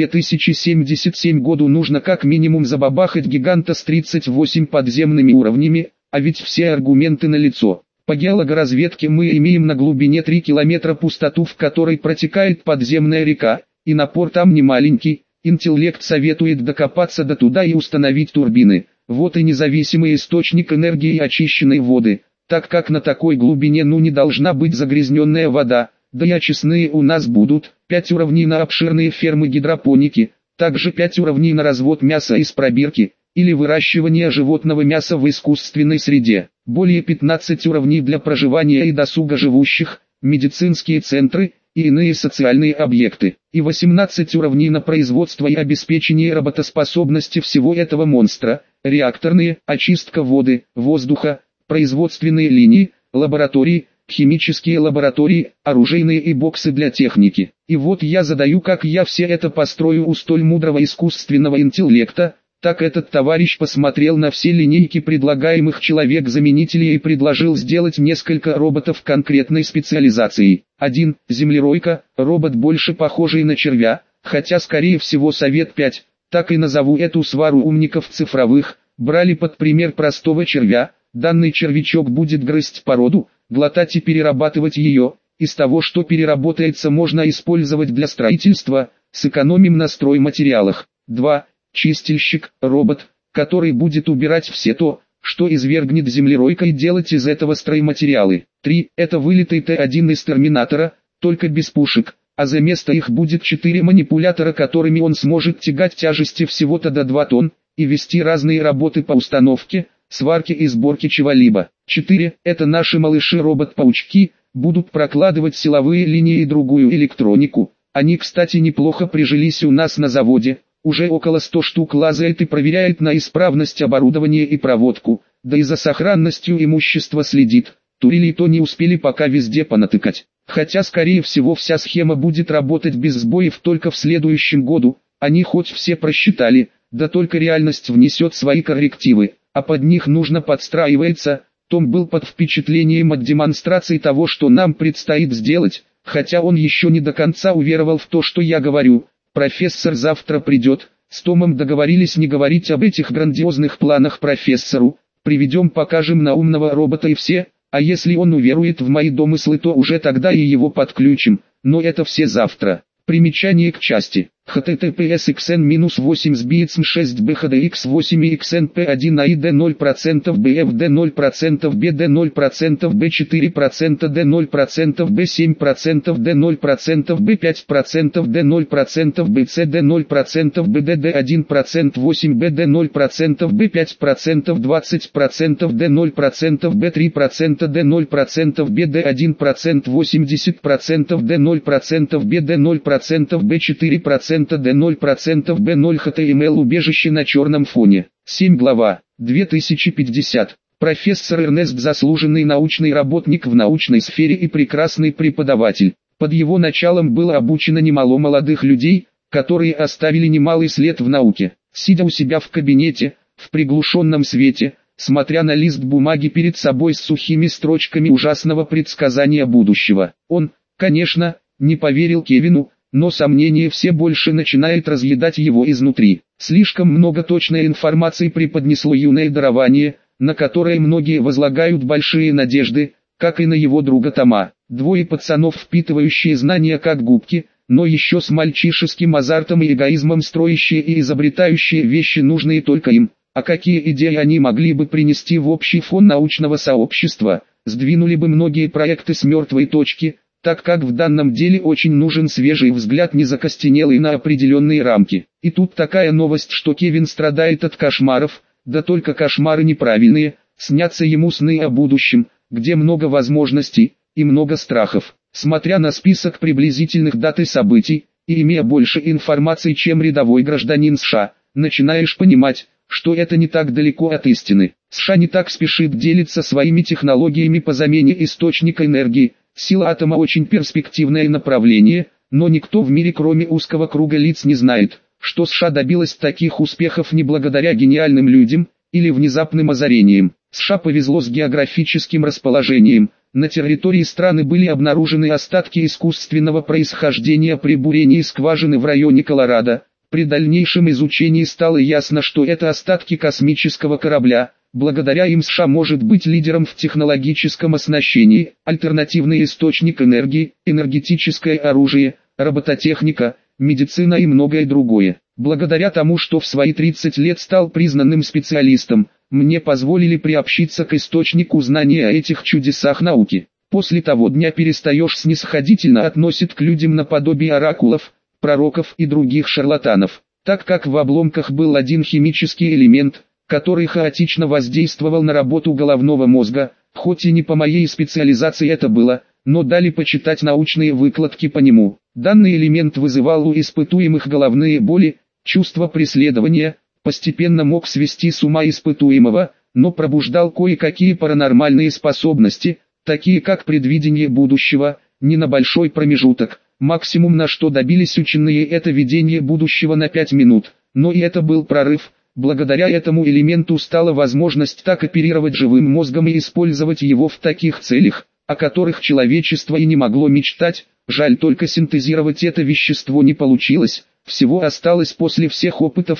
2077 году нужно как минимум забабахать гиганта с 38 подземными уровнями, а ведь все аргументы налицо. По геологоразведке мы имеем на глубине 3 километра пустоту, в которой протекает подземная река, и напор там не маленький. Интеллект советует докопаться до туда и установить турбины. Вот и независимый источник энергии и очищенной воды, так как на такой глубине не должна быть загрязненная вода. Да и очистные у нас будут, 5 уровней на обширные фермы гидропоники, также 5 уровней на развод мяса из пробирки, или выращивание животного мяса в искусственной среде, более 15 уровней для проживания и досуга живущих, медицинские центры и иные социальные объекты, и 18 уровней на производство и обеспечение работоспособности всего этого монстра, реакторные, очистка воды, воздуха, производственные линии, лаборатории, химические лаборатории, оружейные и боксы для техники. И вот я задаю, как я все это построю у столь мудрого искусственного интеллекта. Так этот товарищ посмотрел на все линейки предлагаемых человек-заменителей и предложил сделать несколько роботов конкретной специализации. 1. Землеройка, робот больше похожий на червя, хотя скорее всего совет 5, так и назову эту свару умников цифровых, брали под пример простого червя. Данный червячок будет грызть породу, глотать и перерабатывать ее. Из того, что переработается, можно использовать для строительства, сэкономим на стройматериалах. 2. Чистильщик, робот, который будет убирать все то, что извергнет землеройка, и делать из этого стройматериалы. 3. Это вылитый Т-1 из Терминатора, только без пушек, а за место их будет 4 манипулятора, которыми он сможет тягать тяжести всего-то до 2 тонн, и вести разные работы по установке, сварке и сборке чего-либо. 4. Это наши малыши-робот-паучки, будут прокладывать силовые линии и другую электронику. Они, кстати, неплохо прижились у нас на заводе. Уже около 100 штук лазает и проверяет на исправность оборудования и проводку, да и за сохранностью имущества следит. Турели то не успели пока везде понатыкать. Хотя скорее всего вся схема будет работать без сбоев только в следующем году. Они хоть все просчитали, да только реальность внесет свои коррективы, а под них нужно подстраиваться. Том был под впечатлением от демонстрации того, что нам предстоит сделать, хотя он еще не до конца уверовал в то, что я говорю. Профессор завтра придет, с Томом договорились не говорить об этих грандиозных планах профессору, приведем, покажем на умного робота и все, а если он уверует в мои домыслы, то уже тогда и его подключим, но это все завтра. Примечание к части. https://xn-8 sbitsm 6 bhdx8 xnp1 aid 0% bfd 0% bd 0% b4% d 0% b7% d 0% b5% d 0% bcd 0% bdd 1% 8 bd 0% b5% 20% d 0% b3% d 0% bd 1% 80% d 0% bd 0% b4% D0% B0 HTML убежище на черном фоне. 7 глава, 2050. Профессор Эрнест заслуженный научный работник в научной сфере и прекрасный преподаватель. Под его началом было обучено немало молодых людей, которые оставили немалый след в науке. Сидя у себя в кабинете, в приглушенном свете, смотря на лист бумаги перед собой с сухими строчками ужасного предсказания будущего, он, конечно, не поверил Кевину, но сомнение все больше начинает разъедать его изнутри. Слишком много точной информации преподнесло юное дарование, на которое многие возлагают большие надежды, как и на его друга Тома. Двое пацанов, впитывающие знания как губки, но еще с мальчишеским азартом и эгоизмом строящие и изобретающие вещи, нужные только им. А какие идеи они могли бы принести в общий фон научного сообщества, сдвинули бы многие проекты с мертвой точки, так как в данном деле очень нужен свежий взгляд, не закостенелый на определенные рамки. И тут такая новость, что Кевин страдает от кошмаров, да только кошмары неправильные, снятся ему сны о будущем, где много возможностей и много страхов. Смотря на список приблизительных дат и событий, и имея больше информации, чем рядовой гражданин США, начинаешь понимать, что это не так далеко от истины. США не так спешит делиться своими технологиями по замене источника энергии. Сила атома очень перспективное направление, но никто в мире кроме узкого круга лиц не знает, что США добилась таких успехов не благодаря гениальным людям или внезапным озарениям. США повезло с географическим расположением. На территории страны были обнаружены остатки искусственного происхождения при бурении скважины в районе Колорадо. При дальнейшем изучении стало ясно, что это остатки космического корабля. Благодаря им США может быть лидером в технологическом оснащении, альтернативный источник энергии, энергетическое оружие, робототехника, медицина и многое другое. Благодаря тому, что в свои 30 лет стал признанным специалистом, мне позволили приобщиться к источнику знания о этих чудесах науки. После того дня перестаешь снисходительно относиться к людям наподобие оракулов, пророков и других шарлатанов, так как в обломках был один химический элемент, который хаотично воздействовал на работу головного мозга, хоть и не по моей специализации это было, но дали почитать научные выкладки по нему. Данный элемент вызывал у испытуемых головные боли, чувство преследования, постепенно мог свести с ума испытуемого, но пробуждал кое-какие паранормальные способности, такие как предвидение будущего, не на большой промежуток. Максимум, на что добились ученые, это видение будущего на 5 минут, но и это был прорыв. Благодаря этому элементу стала возможность так оперировать живым мозгом и использовать его в таких целях, о которых человечество и не могло мечтать. Жаль, только синтезировать это вещество не получилось. Всего осталось после всех опытов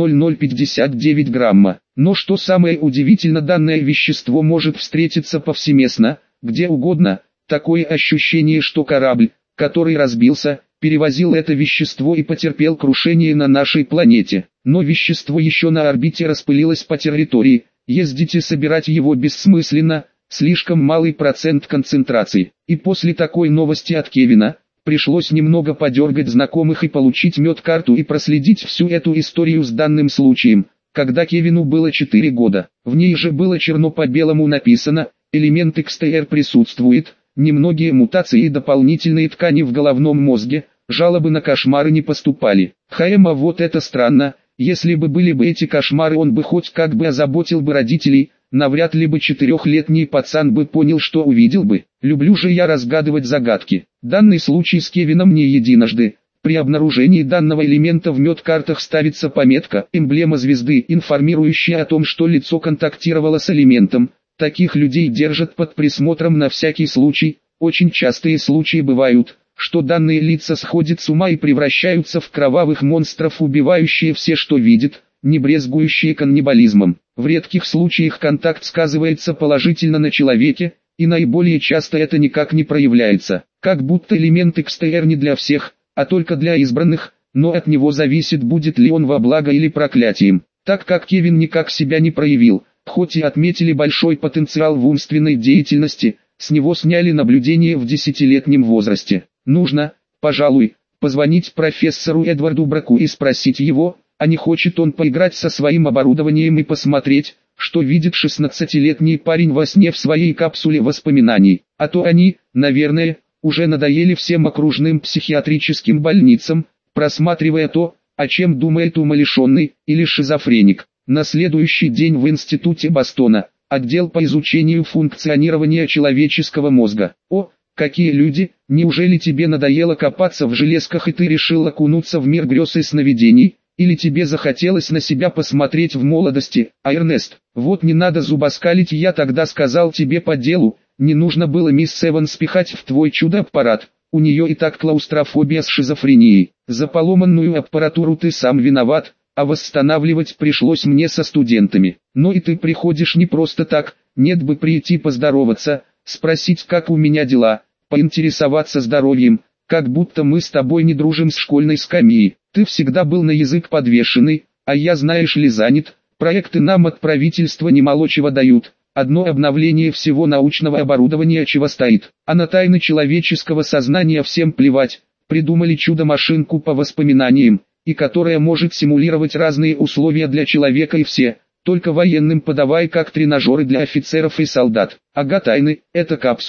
0,0059 грамма. Но что самое удивительно, данное вещество может встретиться повсеместно, где угодно. Такое ощущение, что корабль, который разбился, перевозил это вещество и потерпел крушение на нашей планете. Но вещество еще на орбите распылилось по территории. Ездить и собирать его бессмысленно, слишком малый процент концентрации. И после такой новости от Кевина, пришлось немного подергать знакомых и получить медкарту и проследить всю эту историю с данным случаем, когда Кевину было 4 года. В ней же было черно по белому написано: элемент XTR присутствует, немногие мутации и дополнительные ткани в головном мозге, жалобы на кошмары не поступали. А вот это странно, если бы были бы эти кошмары, он бы хоть как бы озаботил бы родителей. Навряд ли бы 4-летний пацан бы понял, что увидел бы. Люблю же я разгадывать загадки. Данный случай с Кевином не единожды. При обнаружении данного элемента в медкартах ставится пометка, эмблема звезды, информирующая о том, что лицо контактировало с элементом. Таких людей держат под присмотром на всякий случай. Очень частые случаи бывают, что данные лица сходят с ума и превращаются в кровавых монстров, убивающие все, что видят, не брезгующие каннибализмом. В редких случаях контакт сказывается положительно на человеке, и наиболее часто это никак не проявляется. Как будто элемент XTR не для всех, а только для избранных, но от него зависит, будет ли он во благо или проклятием. Так как Кевин никак себя не проявил, хоть и отметили большой потенциал в умственной деятельности, с него сняли наблюдение в 10-летнем возрасте. Нужно, пожалуй, позвонить профессору Эдварду Браку и спросить его, а не хочет он поиграть со своим оборудованием и посмотреть, что видит 16-летний парень во сне в своей капсуле воспоминаний. А то они, наверное, уже надоели всем окружным психиатрическим больницам, просматривая то, о чем думает умалишенный или шизофреник. На следующий день в институте Бостона, отдел по изучению функционирования человеческого мозга. О, какие люди, неужели тебе надоело копаться в железках и ты решил окунуться в мир грез и сновидений? Или тебе захотелось на себя посмотреть в молодости, а Эрнест, вот не надо зубоскалить, я тогда сказал тебе по делу, не нужно было мисс Эванс пихать в твой чудо-аппарат, у нее и так клаустрофобия с шизофренией, за поломанную аппаратуру ты сам виноват, а восстанавливать пришлось мне со студентами. Но и ты приходишь не просто так, нет бы прийти поздороваться, спросить, как у меня дела, поинтересоваться здоровьем, как будто мы с тобой не дружим с школьной скамьи. Ты всегда был на язык подвешенный, а я, знаешь ли, занят. Проекты нам от правительства немало чего дают. Одно обновление всего научного оборудования чего стоит. А на тайны человеческого сознания всем плевать. Придумали чудо-машинку по воспоминаниям, и которая может симулировать разные условия для человека, и все. Только военным подавай как тренажеры для офицеров и солдат. Ага, тайны, это капсула.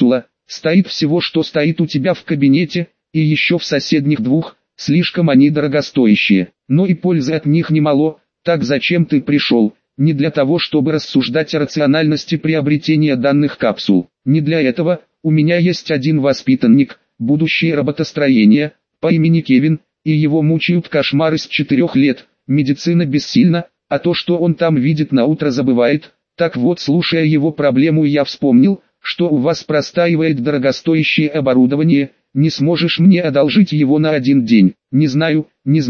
Стоит всего, что стоит у тебя в кабинете, и еще в соседних двух, слишком они дорогостоящие, но и пользы от них немало. Так зачем ты пришел? Не для того, чтобы рассуждать о рациональности приобретения данных капсул. Не для этого. У меня есть один воспитанник, будущее роботостроения, по имени Кевин, и его мучают кошмары с 4 лет. Медицина бессильна, а то, что он там видит, на утро забывает. Так вот, слушая его проблему, я вспомнил, что у вас простаивает дорогостоящее оборудование. Не сможешь мне одолжить его на 1 день? Не знаю,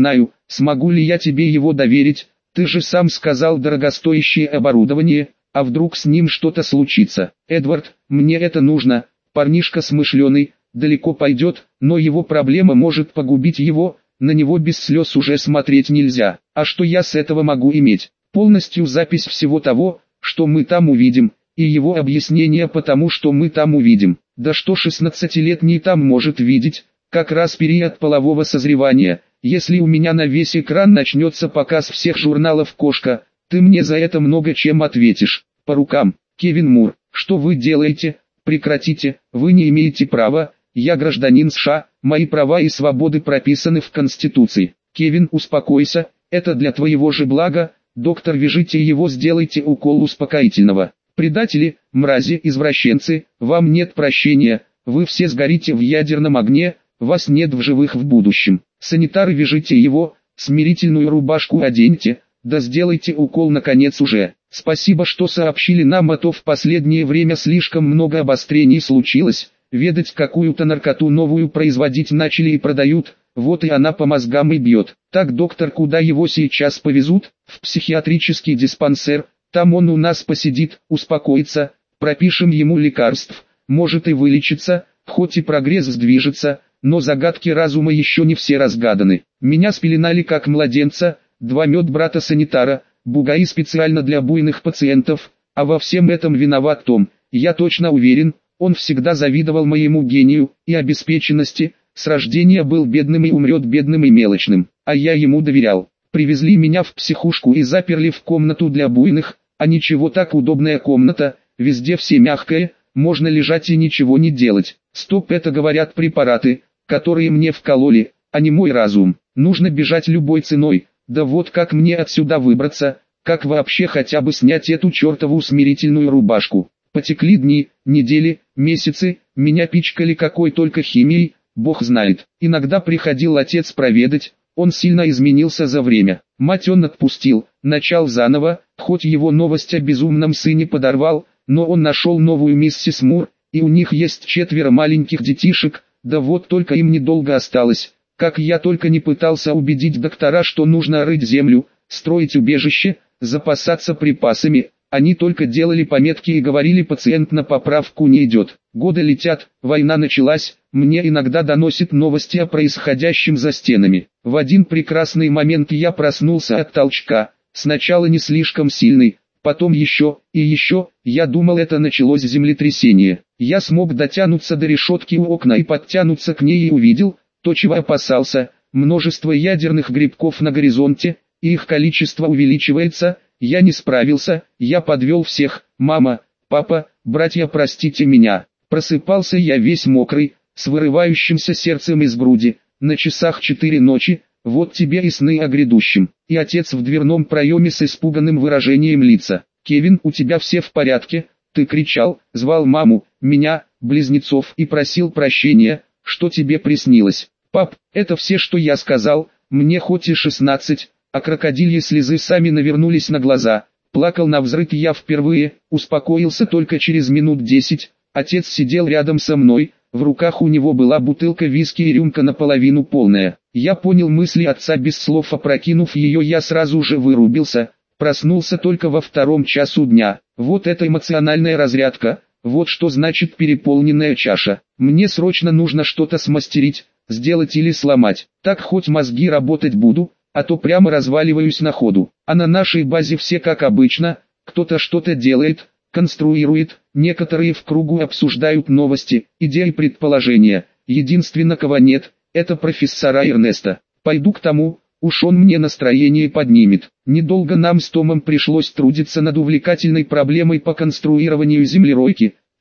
смогу ли я тебе его доверить. Ты же сам сказал дорогостоящее оборудование, а вдруг с ним что-то случится? Эдвард, мне это нужно. Парнишка смышленый, далеко пойдет, но его проблема может погубить его, на него без слез уже смотреть нельзя. А что я с этого могу иметь? Полностью запись всего того, что мы там увидим, и его объяснение потому, что мы там увидим. Да что 16-летний там может видеть, как раз период полового созревания. Если у меня на весь экран начнется показ всех журналов «Кошка», ты мне за это много чем ответишь. По рукам. Кевин Мур, что вы делаете? Прекратите, вы не имеете права. Я гражданин США, мои права и свободы прописаны в Конституции. Кевин, успокойся, это для твоего же блага. Доктор, вяжите его, сделайте укол успокоительного. Предатели, мрази, извращенцы, вам нет прощения, вы все сгорите в ядерном огне, вас нет в живых в будущем. Санитары, вяжите его, смирительную рубашку оденьте, да сделайте укол наконец уже. Спасибо, что сообщили нам, а то в последнее время слишком много обострений случилось, ведать какую-то наркоту новую производить начали и продают, вот и она по мозгам и бьет. Так, доктор, куда его сейчас повезут? В психиатрический диспансер, там он у нас посидит, успокоится, пропишем ему лекарств, может и вылечится, хоть и прогресс сдвижется, но загадки разума еще не все разгаданы. Меня спеленали как младенца, 2 медбрата-санитара, бугаи специально для буйных пациентов, а во всем этом виноват Том. Я точно уверен, он всегда завидовал моему гению и обеспеченности, с рождения был бедным и умрет бедным и мелочным, а я ему доверял. Привезли меня в психушку и заперли в комнату для буйных, а ничего, так удобная комната, везде все мягкое, можно лежать и ничего не делать. Стоп, это говорят препараты, которые мне вкололи, а не мой разум. Нужно бежать любой ценой. Да вот как мне отсюда выбраться, как вообще хотя бы снять эту чертову смирительную рубашку. Потекли дни, недели, месяцы, меня пичкали какой только химией, бог знает. Иногда приходил отец проведать, он сильно изменился за время. Мать он отпустил, начал заново, хоть его новость о безумном сыне подорвал, но он нашел новую миссис Мур, и у них есть 4 маленьких детишек, да вот только им недолго осталось. Как я только не пытался убедить доктора, что нужно рыть землю, строить убежище, запасаться припасами, они только делали пометки и говорили, пациент на поправку не идет. Годы летят, война началась, мне иногда доносят новости о происходящем за стенами. В один прекрасный момент я проснулся от толчка, сначала не слишком сильный, потом еще, и еще, я думал, это началось землетрясение. Я смог дотянуться до решетки у окна и подтянуться к ней и увидел, то, чего опасался, множество ядерных грибков на горизонте, и их количество увеличивается. Я не справился, я подвел всех, мама, папа, братья, простите меня. Просыпался я весь мокрый, с вырывающимся сердцем из груди, на часах 4 ночи, вот тебе и сны о грядущем. И отец в дверном проеме с испуганным выражением лица. Кевин, у тебя все в порядке? Ты кричал, звал маму, меня, близнецов и просил прощения, что тебе приснилось. Пап, это все, что я сказал, мне хоть и 16, а крокодильи слезы сами навернулись на глаза. Плакал навзрыд я впервые, успокоился только через минут 10. Отец сидел рядом со мной, в руках у него была бутылка виски и рюмка наполовину полная. Я понял мысли отца без слов, опрокинув ее, я сразу же вырубился, проснулся только во 2 часу дня. Вот это эмоциональная разрядка, вот что значит переполненная чаша. Мне срочно нужно что-то смастерить, сделать или сломать, так хоть мозги работать буду, а то прямо разваливаюсь на ходу. А на нашей базе все как обычно, кто-то что-то делает, конструирует, некоторые в кругу обсуждают новости, идеи, предположения. Единственно кого нет, это профессора Эрнеста. Пойду к тому, уж он мне настроение поднимет. Недолго нам с Томом пришлось трудиться над увлекательной проблемой по конструированию землеройки,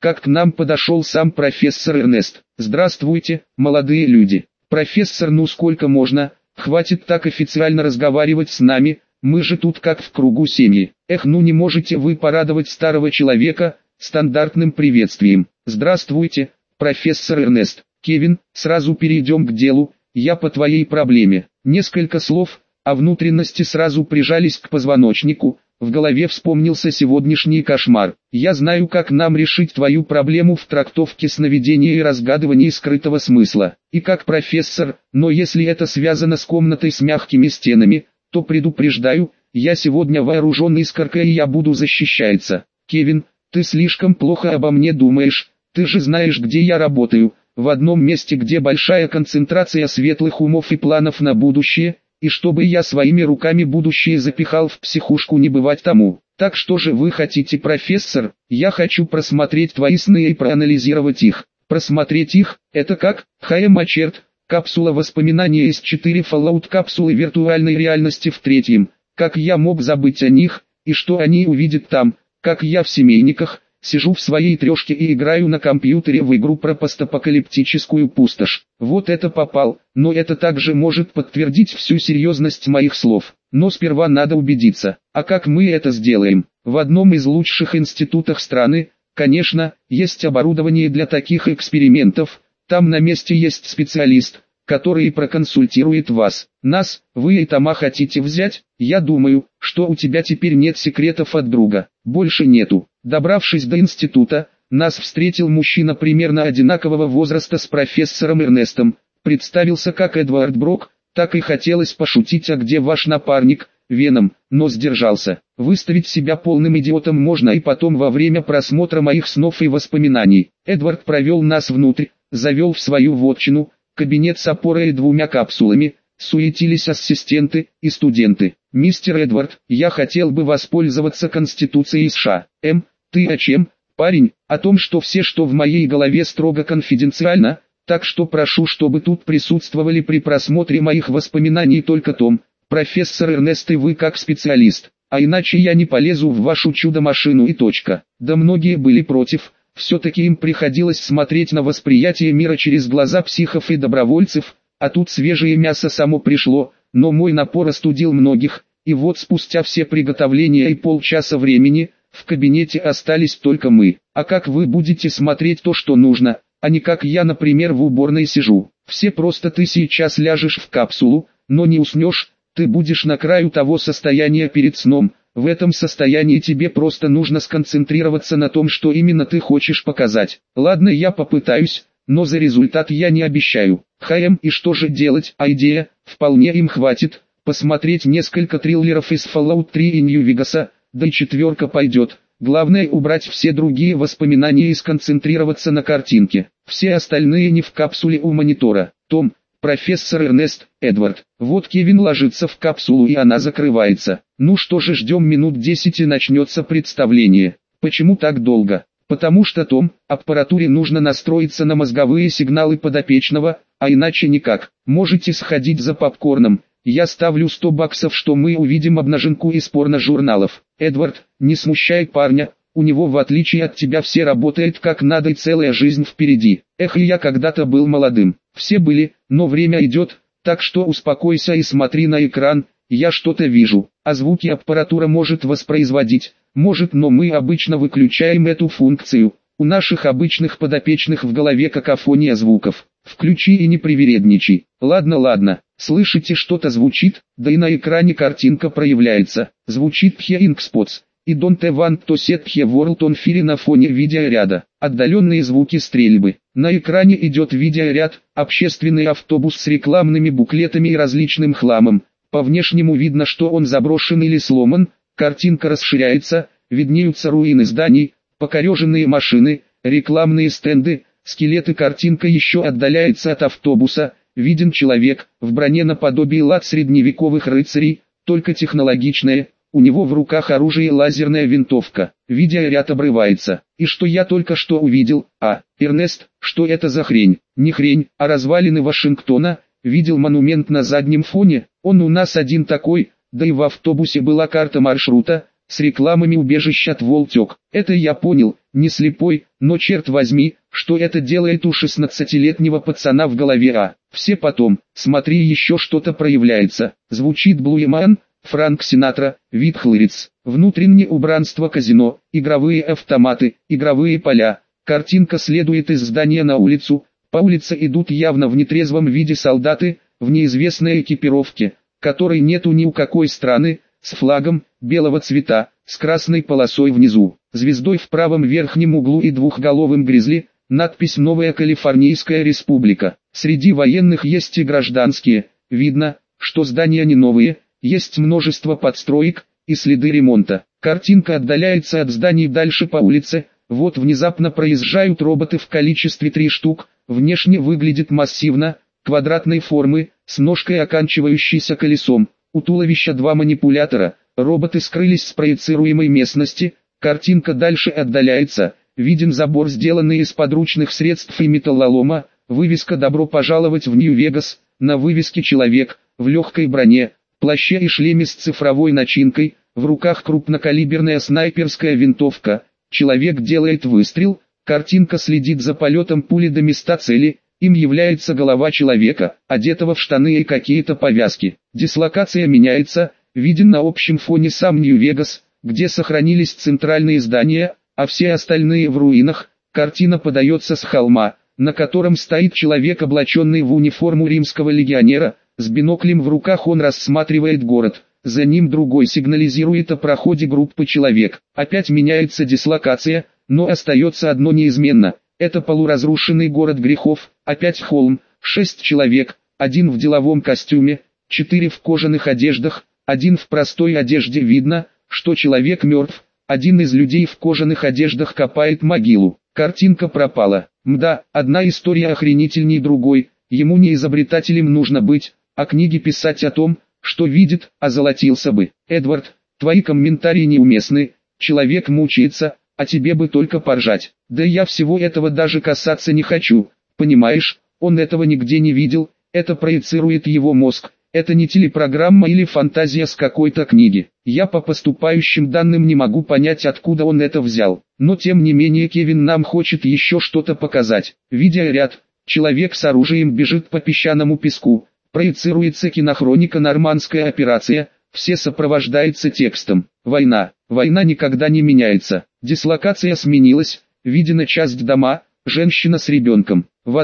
как к нам подошел сам профессор Эрнест. «Здравствуйте, молодые люди. Профессор, ну сколько можно, хватит так официально разговаривать с нами, мы же тут как в кругу семьи. Эх, ну не можете вы порадовать старого человека стандартным приветствием. Здравствуйте, профессор Эрнест. Кевин, сразу перейдем к делу, я по твоей проблеме». Несколько слов, а внутренности сразу прижались к позвоночнику, в голове вспомнился сегодняшний кошмар. «Я знаю, как нам решить твою проблему в трактовке сновидения и разгадывании скрытого смысла. И как профессор, но если это связано с комнатой с мягкими стенами, то предупреждаю, я сегодня вооружен искоркой и я буду защищаться. Кевин, ты слишком плохо обо мне думаешь, ты же знаешь, где я работаю, в одном месте, где большая концентрация светлых умов и планов на будущее, и чтобы я своими руками будущее запихал в психушку, не бывать тому. Так что же вы хотите, профессор? Я хочу просмотреть твои сны и проанализировать их». «Просмотреть их? Это как?» «Черт, капсула воспоминания из 4 Fallout капсулы виртуальной реальности в 3. Как я мог забыть о них, и что они увидят там, как я в семейниках, сижу в своей трешке и играю на компьютере в игру про постапокалиптическую пустошь. Вот это попал, но это также может подтвердить всю серьезность моих слов. Но сперва надо убедиться, а как мы это сделаем? В одном из лучших институтов страны, конечно, есть оборудование для таких экспериментов, там на месте есть специалист, который проконсультирует вас. Нас, вы и Тома хотите взять? Я думаю, что у тебя теперь нет секретов от друга. Больше нету». Добравшись до института, нас встретил мужчина примерно одинакового возраста с профессором Эрнестом. Представился как Эдвард Брок, так и хотелось пошутить: «А где ваш напарник, Веном?», но сдержался. Выставить себя полным идиотом можно и потом во время просмотра моих снов и воспоминаний. Эдвард провел нас внутрь, завел в свою вотчину, кабинет с опорой и 2 капсулами. Суетились ассистенты и студенты. «Мистер Эдвард, я хотел бы воспользоваться Конституцией США». Ты о чем, парень? О том, что все, что в моей голове, строго конфиденциально, так что прошу, чтобы тут присутствовали при просмотре моих воспоминаний только Том, профессор Эрнест и вы как специалист, а иначе я не полезу в вашу чудо-машину и точка». Да многие были против, все-таки им приходилось смотреть на восприятие мира через глаза психов и добровольцев, а тут свежее мясо само пришло, но мой напор остудил многих, и вот спустя все приготовления и полчаса времени, в кабинете остались только мы. «А как вы будете смотреть то, что нужно, а не как я, например, в уборной сижу? Все просто: ты сейчас ляжешь в капсулу, но не уснешь, ты будешь на краю того состояния перед сном. В этом состоянии тебе просто нужно сконцентрироваться на том, что именно ты хочешь показать. Ладно, я попытаюсь, но за результат я не обещаю». И что же делать? А идея, вполне им хватит, посмотреть несколько триллеров из Fallout 3 и Нью-Вегаса, да и 4 пойдет. Главное убрать все другие воспоминания и сконцентрироваться на картинке. Все остальные не в капсуле у монитора. Том, профессор Эрнест, Эдвард. Вот Кевин ложится в капсулу и она закрывается. Ну что же, ждем минут 10 и начнется представление. Почему так долго? Потому что, Том, аппаратуре нужно настроиться на мозговые сигналы подопечного, а иначе никак. Можете сходить за попкорном. Я ставлю $100, что мы увидим обнаженку из порно-журналов. Эдвард, не смущай парня, у него в отличие от тебя все работает как надо и целая жизнь впереди. Эх, и я когда-то был молодым. Все были, но время идет, так что успокойся и смотри на экран, я что-то вижу. А звуки аппаратура может воспроизводить, может, но мы обычно выключаем эту функцию. У наших обычных подопечных в голове какофония звуков. Включи и не привередничай. Ладно, слышите, что-то звучит, да и на экране картинка проявляется. Звучит Playing Spots. И Don't want to set the world on fire на фоне видеоряда. Отдаленные звуки стрельбы. На экране идет видеоряд, общественный автобус с рекламными буклетами и различным хламом. По внешнему видно, что он заброшен или сломан. Картинка расширяется, виднеются руины зданий, покореженные машины, рекламные стенды, скелеты. Картинка еще отдаляется от автобуса, виден человек, в броне наподобие лад средневековых рыцарей, только технологичное, у него в руках оружие, лазерная винтовка. Видеоряд обрывается. И что я только что увидел? Эрнест, что это за хрень? Не хрень, а развалины Вашингтона. Видел монумент на заднем фоне? Он у нас один такой, да и в автобусе была карта маршрута, с рекламами убежища от Волтек. Это я понял, не слепой, но черт возьми, что это делает у 16-летнего пацана в голове, все потом, смотри, еще что-то проявляется, звучит Блуеман, Франк Синатра, вид хлыриц, внутреннее убранство казино, игровые автоматы, игровые поля, картинка следует из здания на улицу, по улице идут явно в нетрезвом виде солдаты, в неизвестной экипировке, которой нету ни у какой страны, с флагом, белого цвета, с красной полосой внизу, звездой в правом верхнем углу и двухголовым гризли, надпись «Новая Калифорнийская Республика». Среди военных есть и гражданские, видно, что здания не новые, есть множество подстроек и следы ремонта. Картинка отдаляется от зданий дальше по улице, вот внезапно проезжают роботы в количестве 3 штук, внешне выглядит массивно, квадратной формы, с ножкой оканчивающейся колесом, у туловища 2 манипулятора, роботы скрылись с проецируемой местности, картинка дальше отдаляется, виден забор, сделанный из подручных средств и металлолома, вывеска «Добро пожаловать в Нью-Вегас», на вывеске человек, в легкой броне, плаще и шлеме с цифровой начинкой, в руках крупнокалиберная снайперская винтовка, человек делает выстрел, картинка следит за полетом пули до места цели, им является голова человека, одетого в штаны и какие-то повязки. Дислокация меняется, виден на общем фоне сам Нью-Вегас, где сохранились центральные здания, а все остальные в руинах. Картина подается с холма, на котором стоит человек, облаченный в униформу римского легионера, с биноклем в руках он рассматривает город. За ним другой сигнализирует о проходе группы человек. Опять меняется дислокация, но остается одно неизменно. Это полуразрушенный город грехов, опять холм, 6 человек, 1 в деловом костюме, 4 в кожаных одеждах, 1 в простой одежде. Видно, что человек мертв, один из людей в кожаных одеждах копает могилу. Картинка пропала. Мда, одна история охренительней другой, ему не изобретателем нужно быть, а книги писать о том, что видит, озолотился бы. Эдвард, твои комментарии неуместны, человек мучается, а тебе бы только поржать. Да я всего этого даже касаться не хочу, понимаешь, он этого нигде не видел, это проецирует его мозг, это не телепрограмма или фантазия с какой-то книги. Я по поступающим данным не могу понять, откуда он это взял, но тем не менее Кевин нам хочет еще что-то показать. Видеоряд, человек с оружием бежит по песчаному песку, проецируется кинохроника «Нормандская операция», все сопровождается текстом. Война. Война никогда не меняется. Дислокация сменилась, видена часть дома, женщина с ребенком. В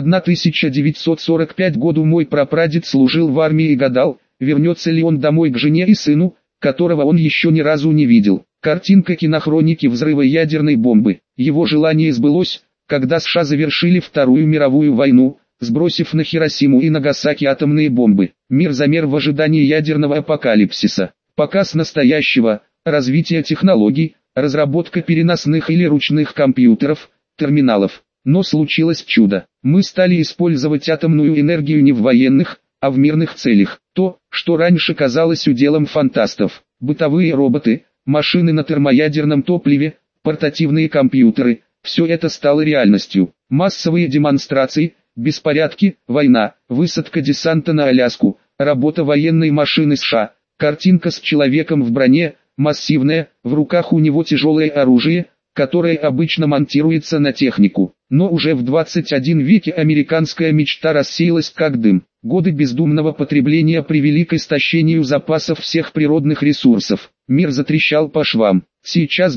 1945 году мой прапрадед служил в армии и гадал, вернется ли он домой к жене и сыну, которого он еще ни разу не видел. Картинка кинохроники взрыва ядерной бомбы. Его желание сбылось, когда США завершили Вторую мировую войну, сбросив на Хиросиму и Нагасаки атомные бомбы. Мир замер в ожидании ядерного апокалипсиса. Показ настоящего, развитие технологий, разработка переносных или ручных компьютеров, терминалов. Но случилось чудо. Мы стали использовать атомную энергию не в военных, а в мирных целях. То, что раньше казалось уделом фантастов. Бытовые роботы, машины на термоядерном топливе, портативные компьютеры. Все это стало реальностью. Массовые демонстрации, беспорядки, война, высадка десанта на Аляску, работа военной машины США, картинка с человеком в броне, массивная, в руках у него тяжелое оружие, которое обычно монтируется на технику. Но уже в 21 веке американская мечта рассеялась как дым. Годы бездумного потребления привели к истощению запасов всех природных ресурсов. Мир затрещал по швам. Сейчас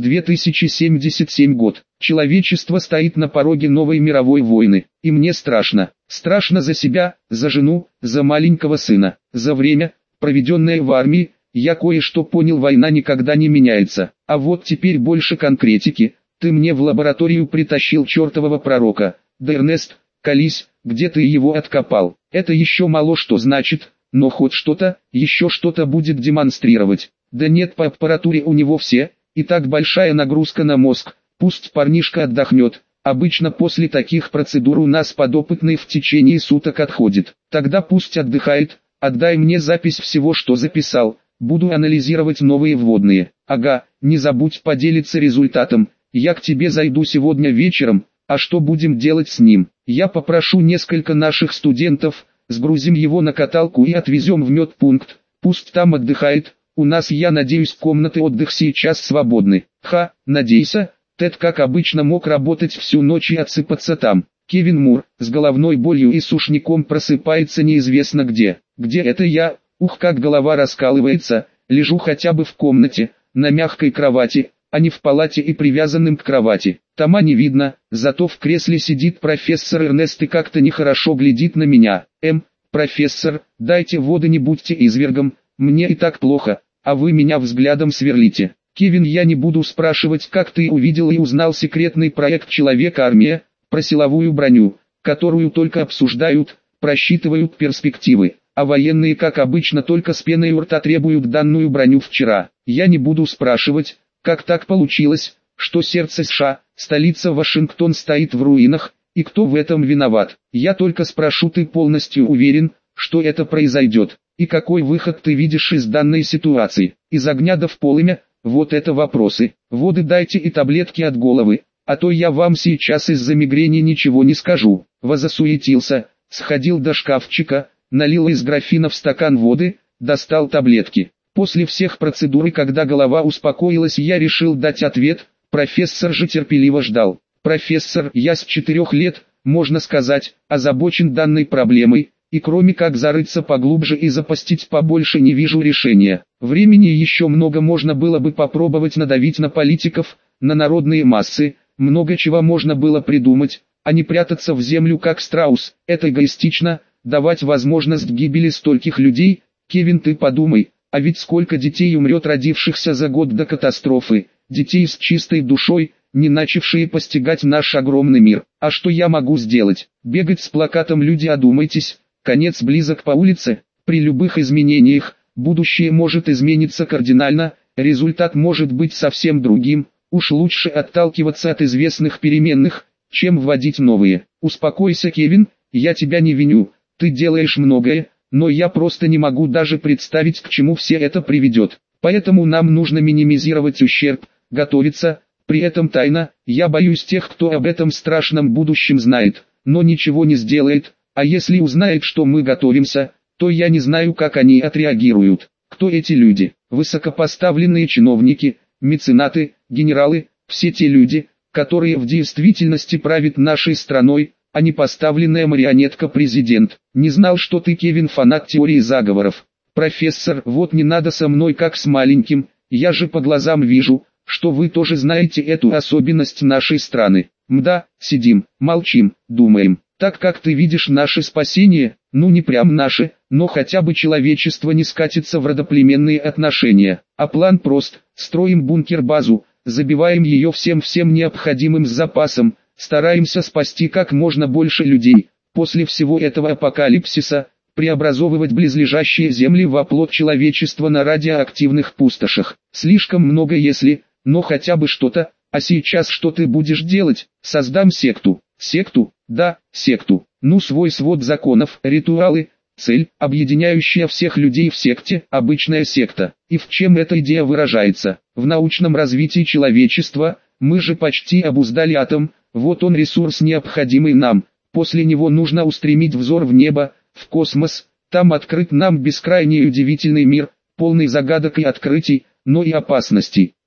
2077 год. Человечество стоит на пороге новой мировой войны. И мне страшно. Страшно за себя, за жену, за маленького сына. За время, проведенное в армии, я кое-что понял: война никогда не меняется. А вот теперь больше конкретики. Ты мне в лабораторию притащил чертового пророка. Да, Эрнест, колись, где ты его откопал? Это еще мало что значит, но хоть что-то, еще что-то будет демонстрировать. Да нет, по аппаратуре у него все, и так большая нагрузка на мозг. Пусть парнишка отдохнет. Обычно после таких процедур у нас подопытный в течение суток отходит. Тогда пусть отдыхает, отдай мне запись всего, что записал. Буду анализировать новые вводные. Ага, не забудь поделиться результатом. Я к тебе зайду сегодня вечером, а что будем делать с ним? Я попрошу несколько наших студентов, сгрузим его на каталку и отвезем в медпункт. Пусть там отдыхает. У нас, я надеюсь, комнаты отдыха сейчас свободны. Ха, надейся, Тед как обычно мог работать всю ночь и отсыпаться там. Кевин Мур, с головной болью и сушняком просыпается неизвестно где. Где это я? Ух, как голова раскалывается, лежу хотя бы в комнате, на мягкой кровати, а не в палате и привязанным к кровати. Тома не видно, зато в кресле сидит профессор Эрнест и как-то нехорошо глядит на меня. Профессор, дайте воды, не будьте извергом, мне и так плохо, а вы меня взглядом сверлите. Кевин, я не буду спрашивать, как ты увидел и узнал секретный проект «Человек-армия», про силовую броню, которую только обсуждают, просчитывают перспективы, а военные как обычно только с пеной у рта требуют данную броню вчера. Я не буду спрашивать, как так получилось, что сердце США, столица Вашингтон стоит в руинах, и кто в этом виноват. Я только спрошу, ты полностью уверен, что это произойдет, и какой выход ты видишь из данной ситуации? Из огня да в полымя, вот это вопросы. Воды дайте и таблетки от головы, а то я вам сейчас из-за мигрени ничего не скажу. Возасуетился, сходил до шкафчика, налил из графина в стакан воды, достал таблетки. После всех процедур и когда голова успокоилась, я решил дать ответ, профессор же терпеливо ждал. Профессор, я с 4 лет, можно сказать, озабочен данной проблемой, и кроме как зарыться поглубже и запастить побольше не вижу решения. Времени еще много, можно было бы попробовать надавить на политиков, на народные массы, много чего можно было придумать, а не прятаться в землю как страус. Это эгоистично, давать возможность гибели стольких людей. Кевин, ты подумай, а ведь сколько детей умрет, родившихся за год до катастрофы, детей с чистой душой, не начавшие постигать наш огромный мир. А что я могу сделать? Бегать с плакатом «Люди, одумайтесь», конец близок по улице? При любых изменениях, будущее может измениться кардинально, результат может быть совсем другим. Уж лучше отталкиваться от известных переменных, чем вводить новые. Успокойся, Кевин, я тебя не виню, ты делаешь многое, но я просто не могу даже представить, к чему все это приведет. Поэтому нам нужно минимизировать ущерб, готовиться, при этом тайно. Я боюсь тех, кто об этом страшном будущем знает, но ничего не сделает, а если узнает, что мы готовимся, то я не знаю, как они отреагируют. Кто эти люди? Высокопоставленные чиновники, меценаты, генералы, все те люди, которые в действительности правят нашей страной, а не поставленная марионетка президент. Не знал, что ты, Кевин, фанат теории заговоров. Профессор, вот не надо со мной как с маленьким, я же по глазам вижу, что вы тоже знаете эту особенность нашей страны. Мда, сидим, молчим, думаем. Так как ты видишь наше спасение, ну не прям наше, но хотя бы человечество не скатится в родоплеменные отношения. А план прост: строим бункер-базу, забиваем ее всем необходимым с запасом, стараемся спасти как можно больше людей. После всего этого апокалипсиса, преобразовывать близлежащие земли в оплот человечества на радиоактивных пустошах. Слишком много если, но хотя бы что-то. А сейчас что ты будешь делать? Создам секту. Секту? Да, секту. Ну, свой свод законов, ритуалы, цель, объединяющая всех людей в секте, обычная секта. И в чем эта идея выражается? В научном развитии человечества. Мы же почти обуздали атом, вот он ресурс, необходимый нам. После него нужно устремить взор в небо, в космос. Там открыт нам бескрайний и удивительный мир, полный загадок и открытий, но и опасностей.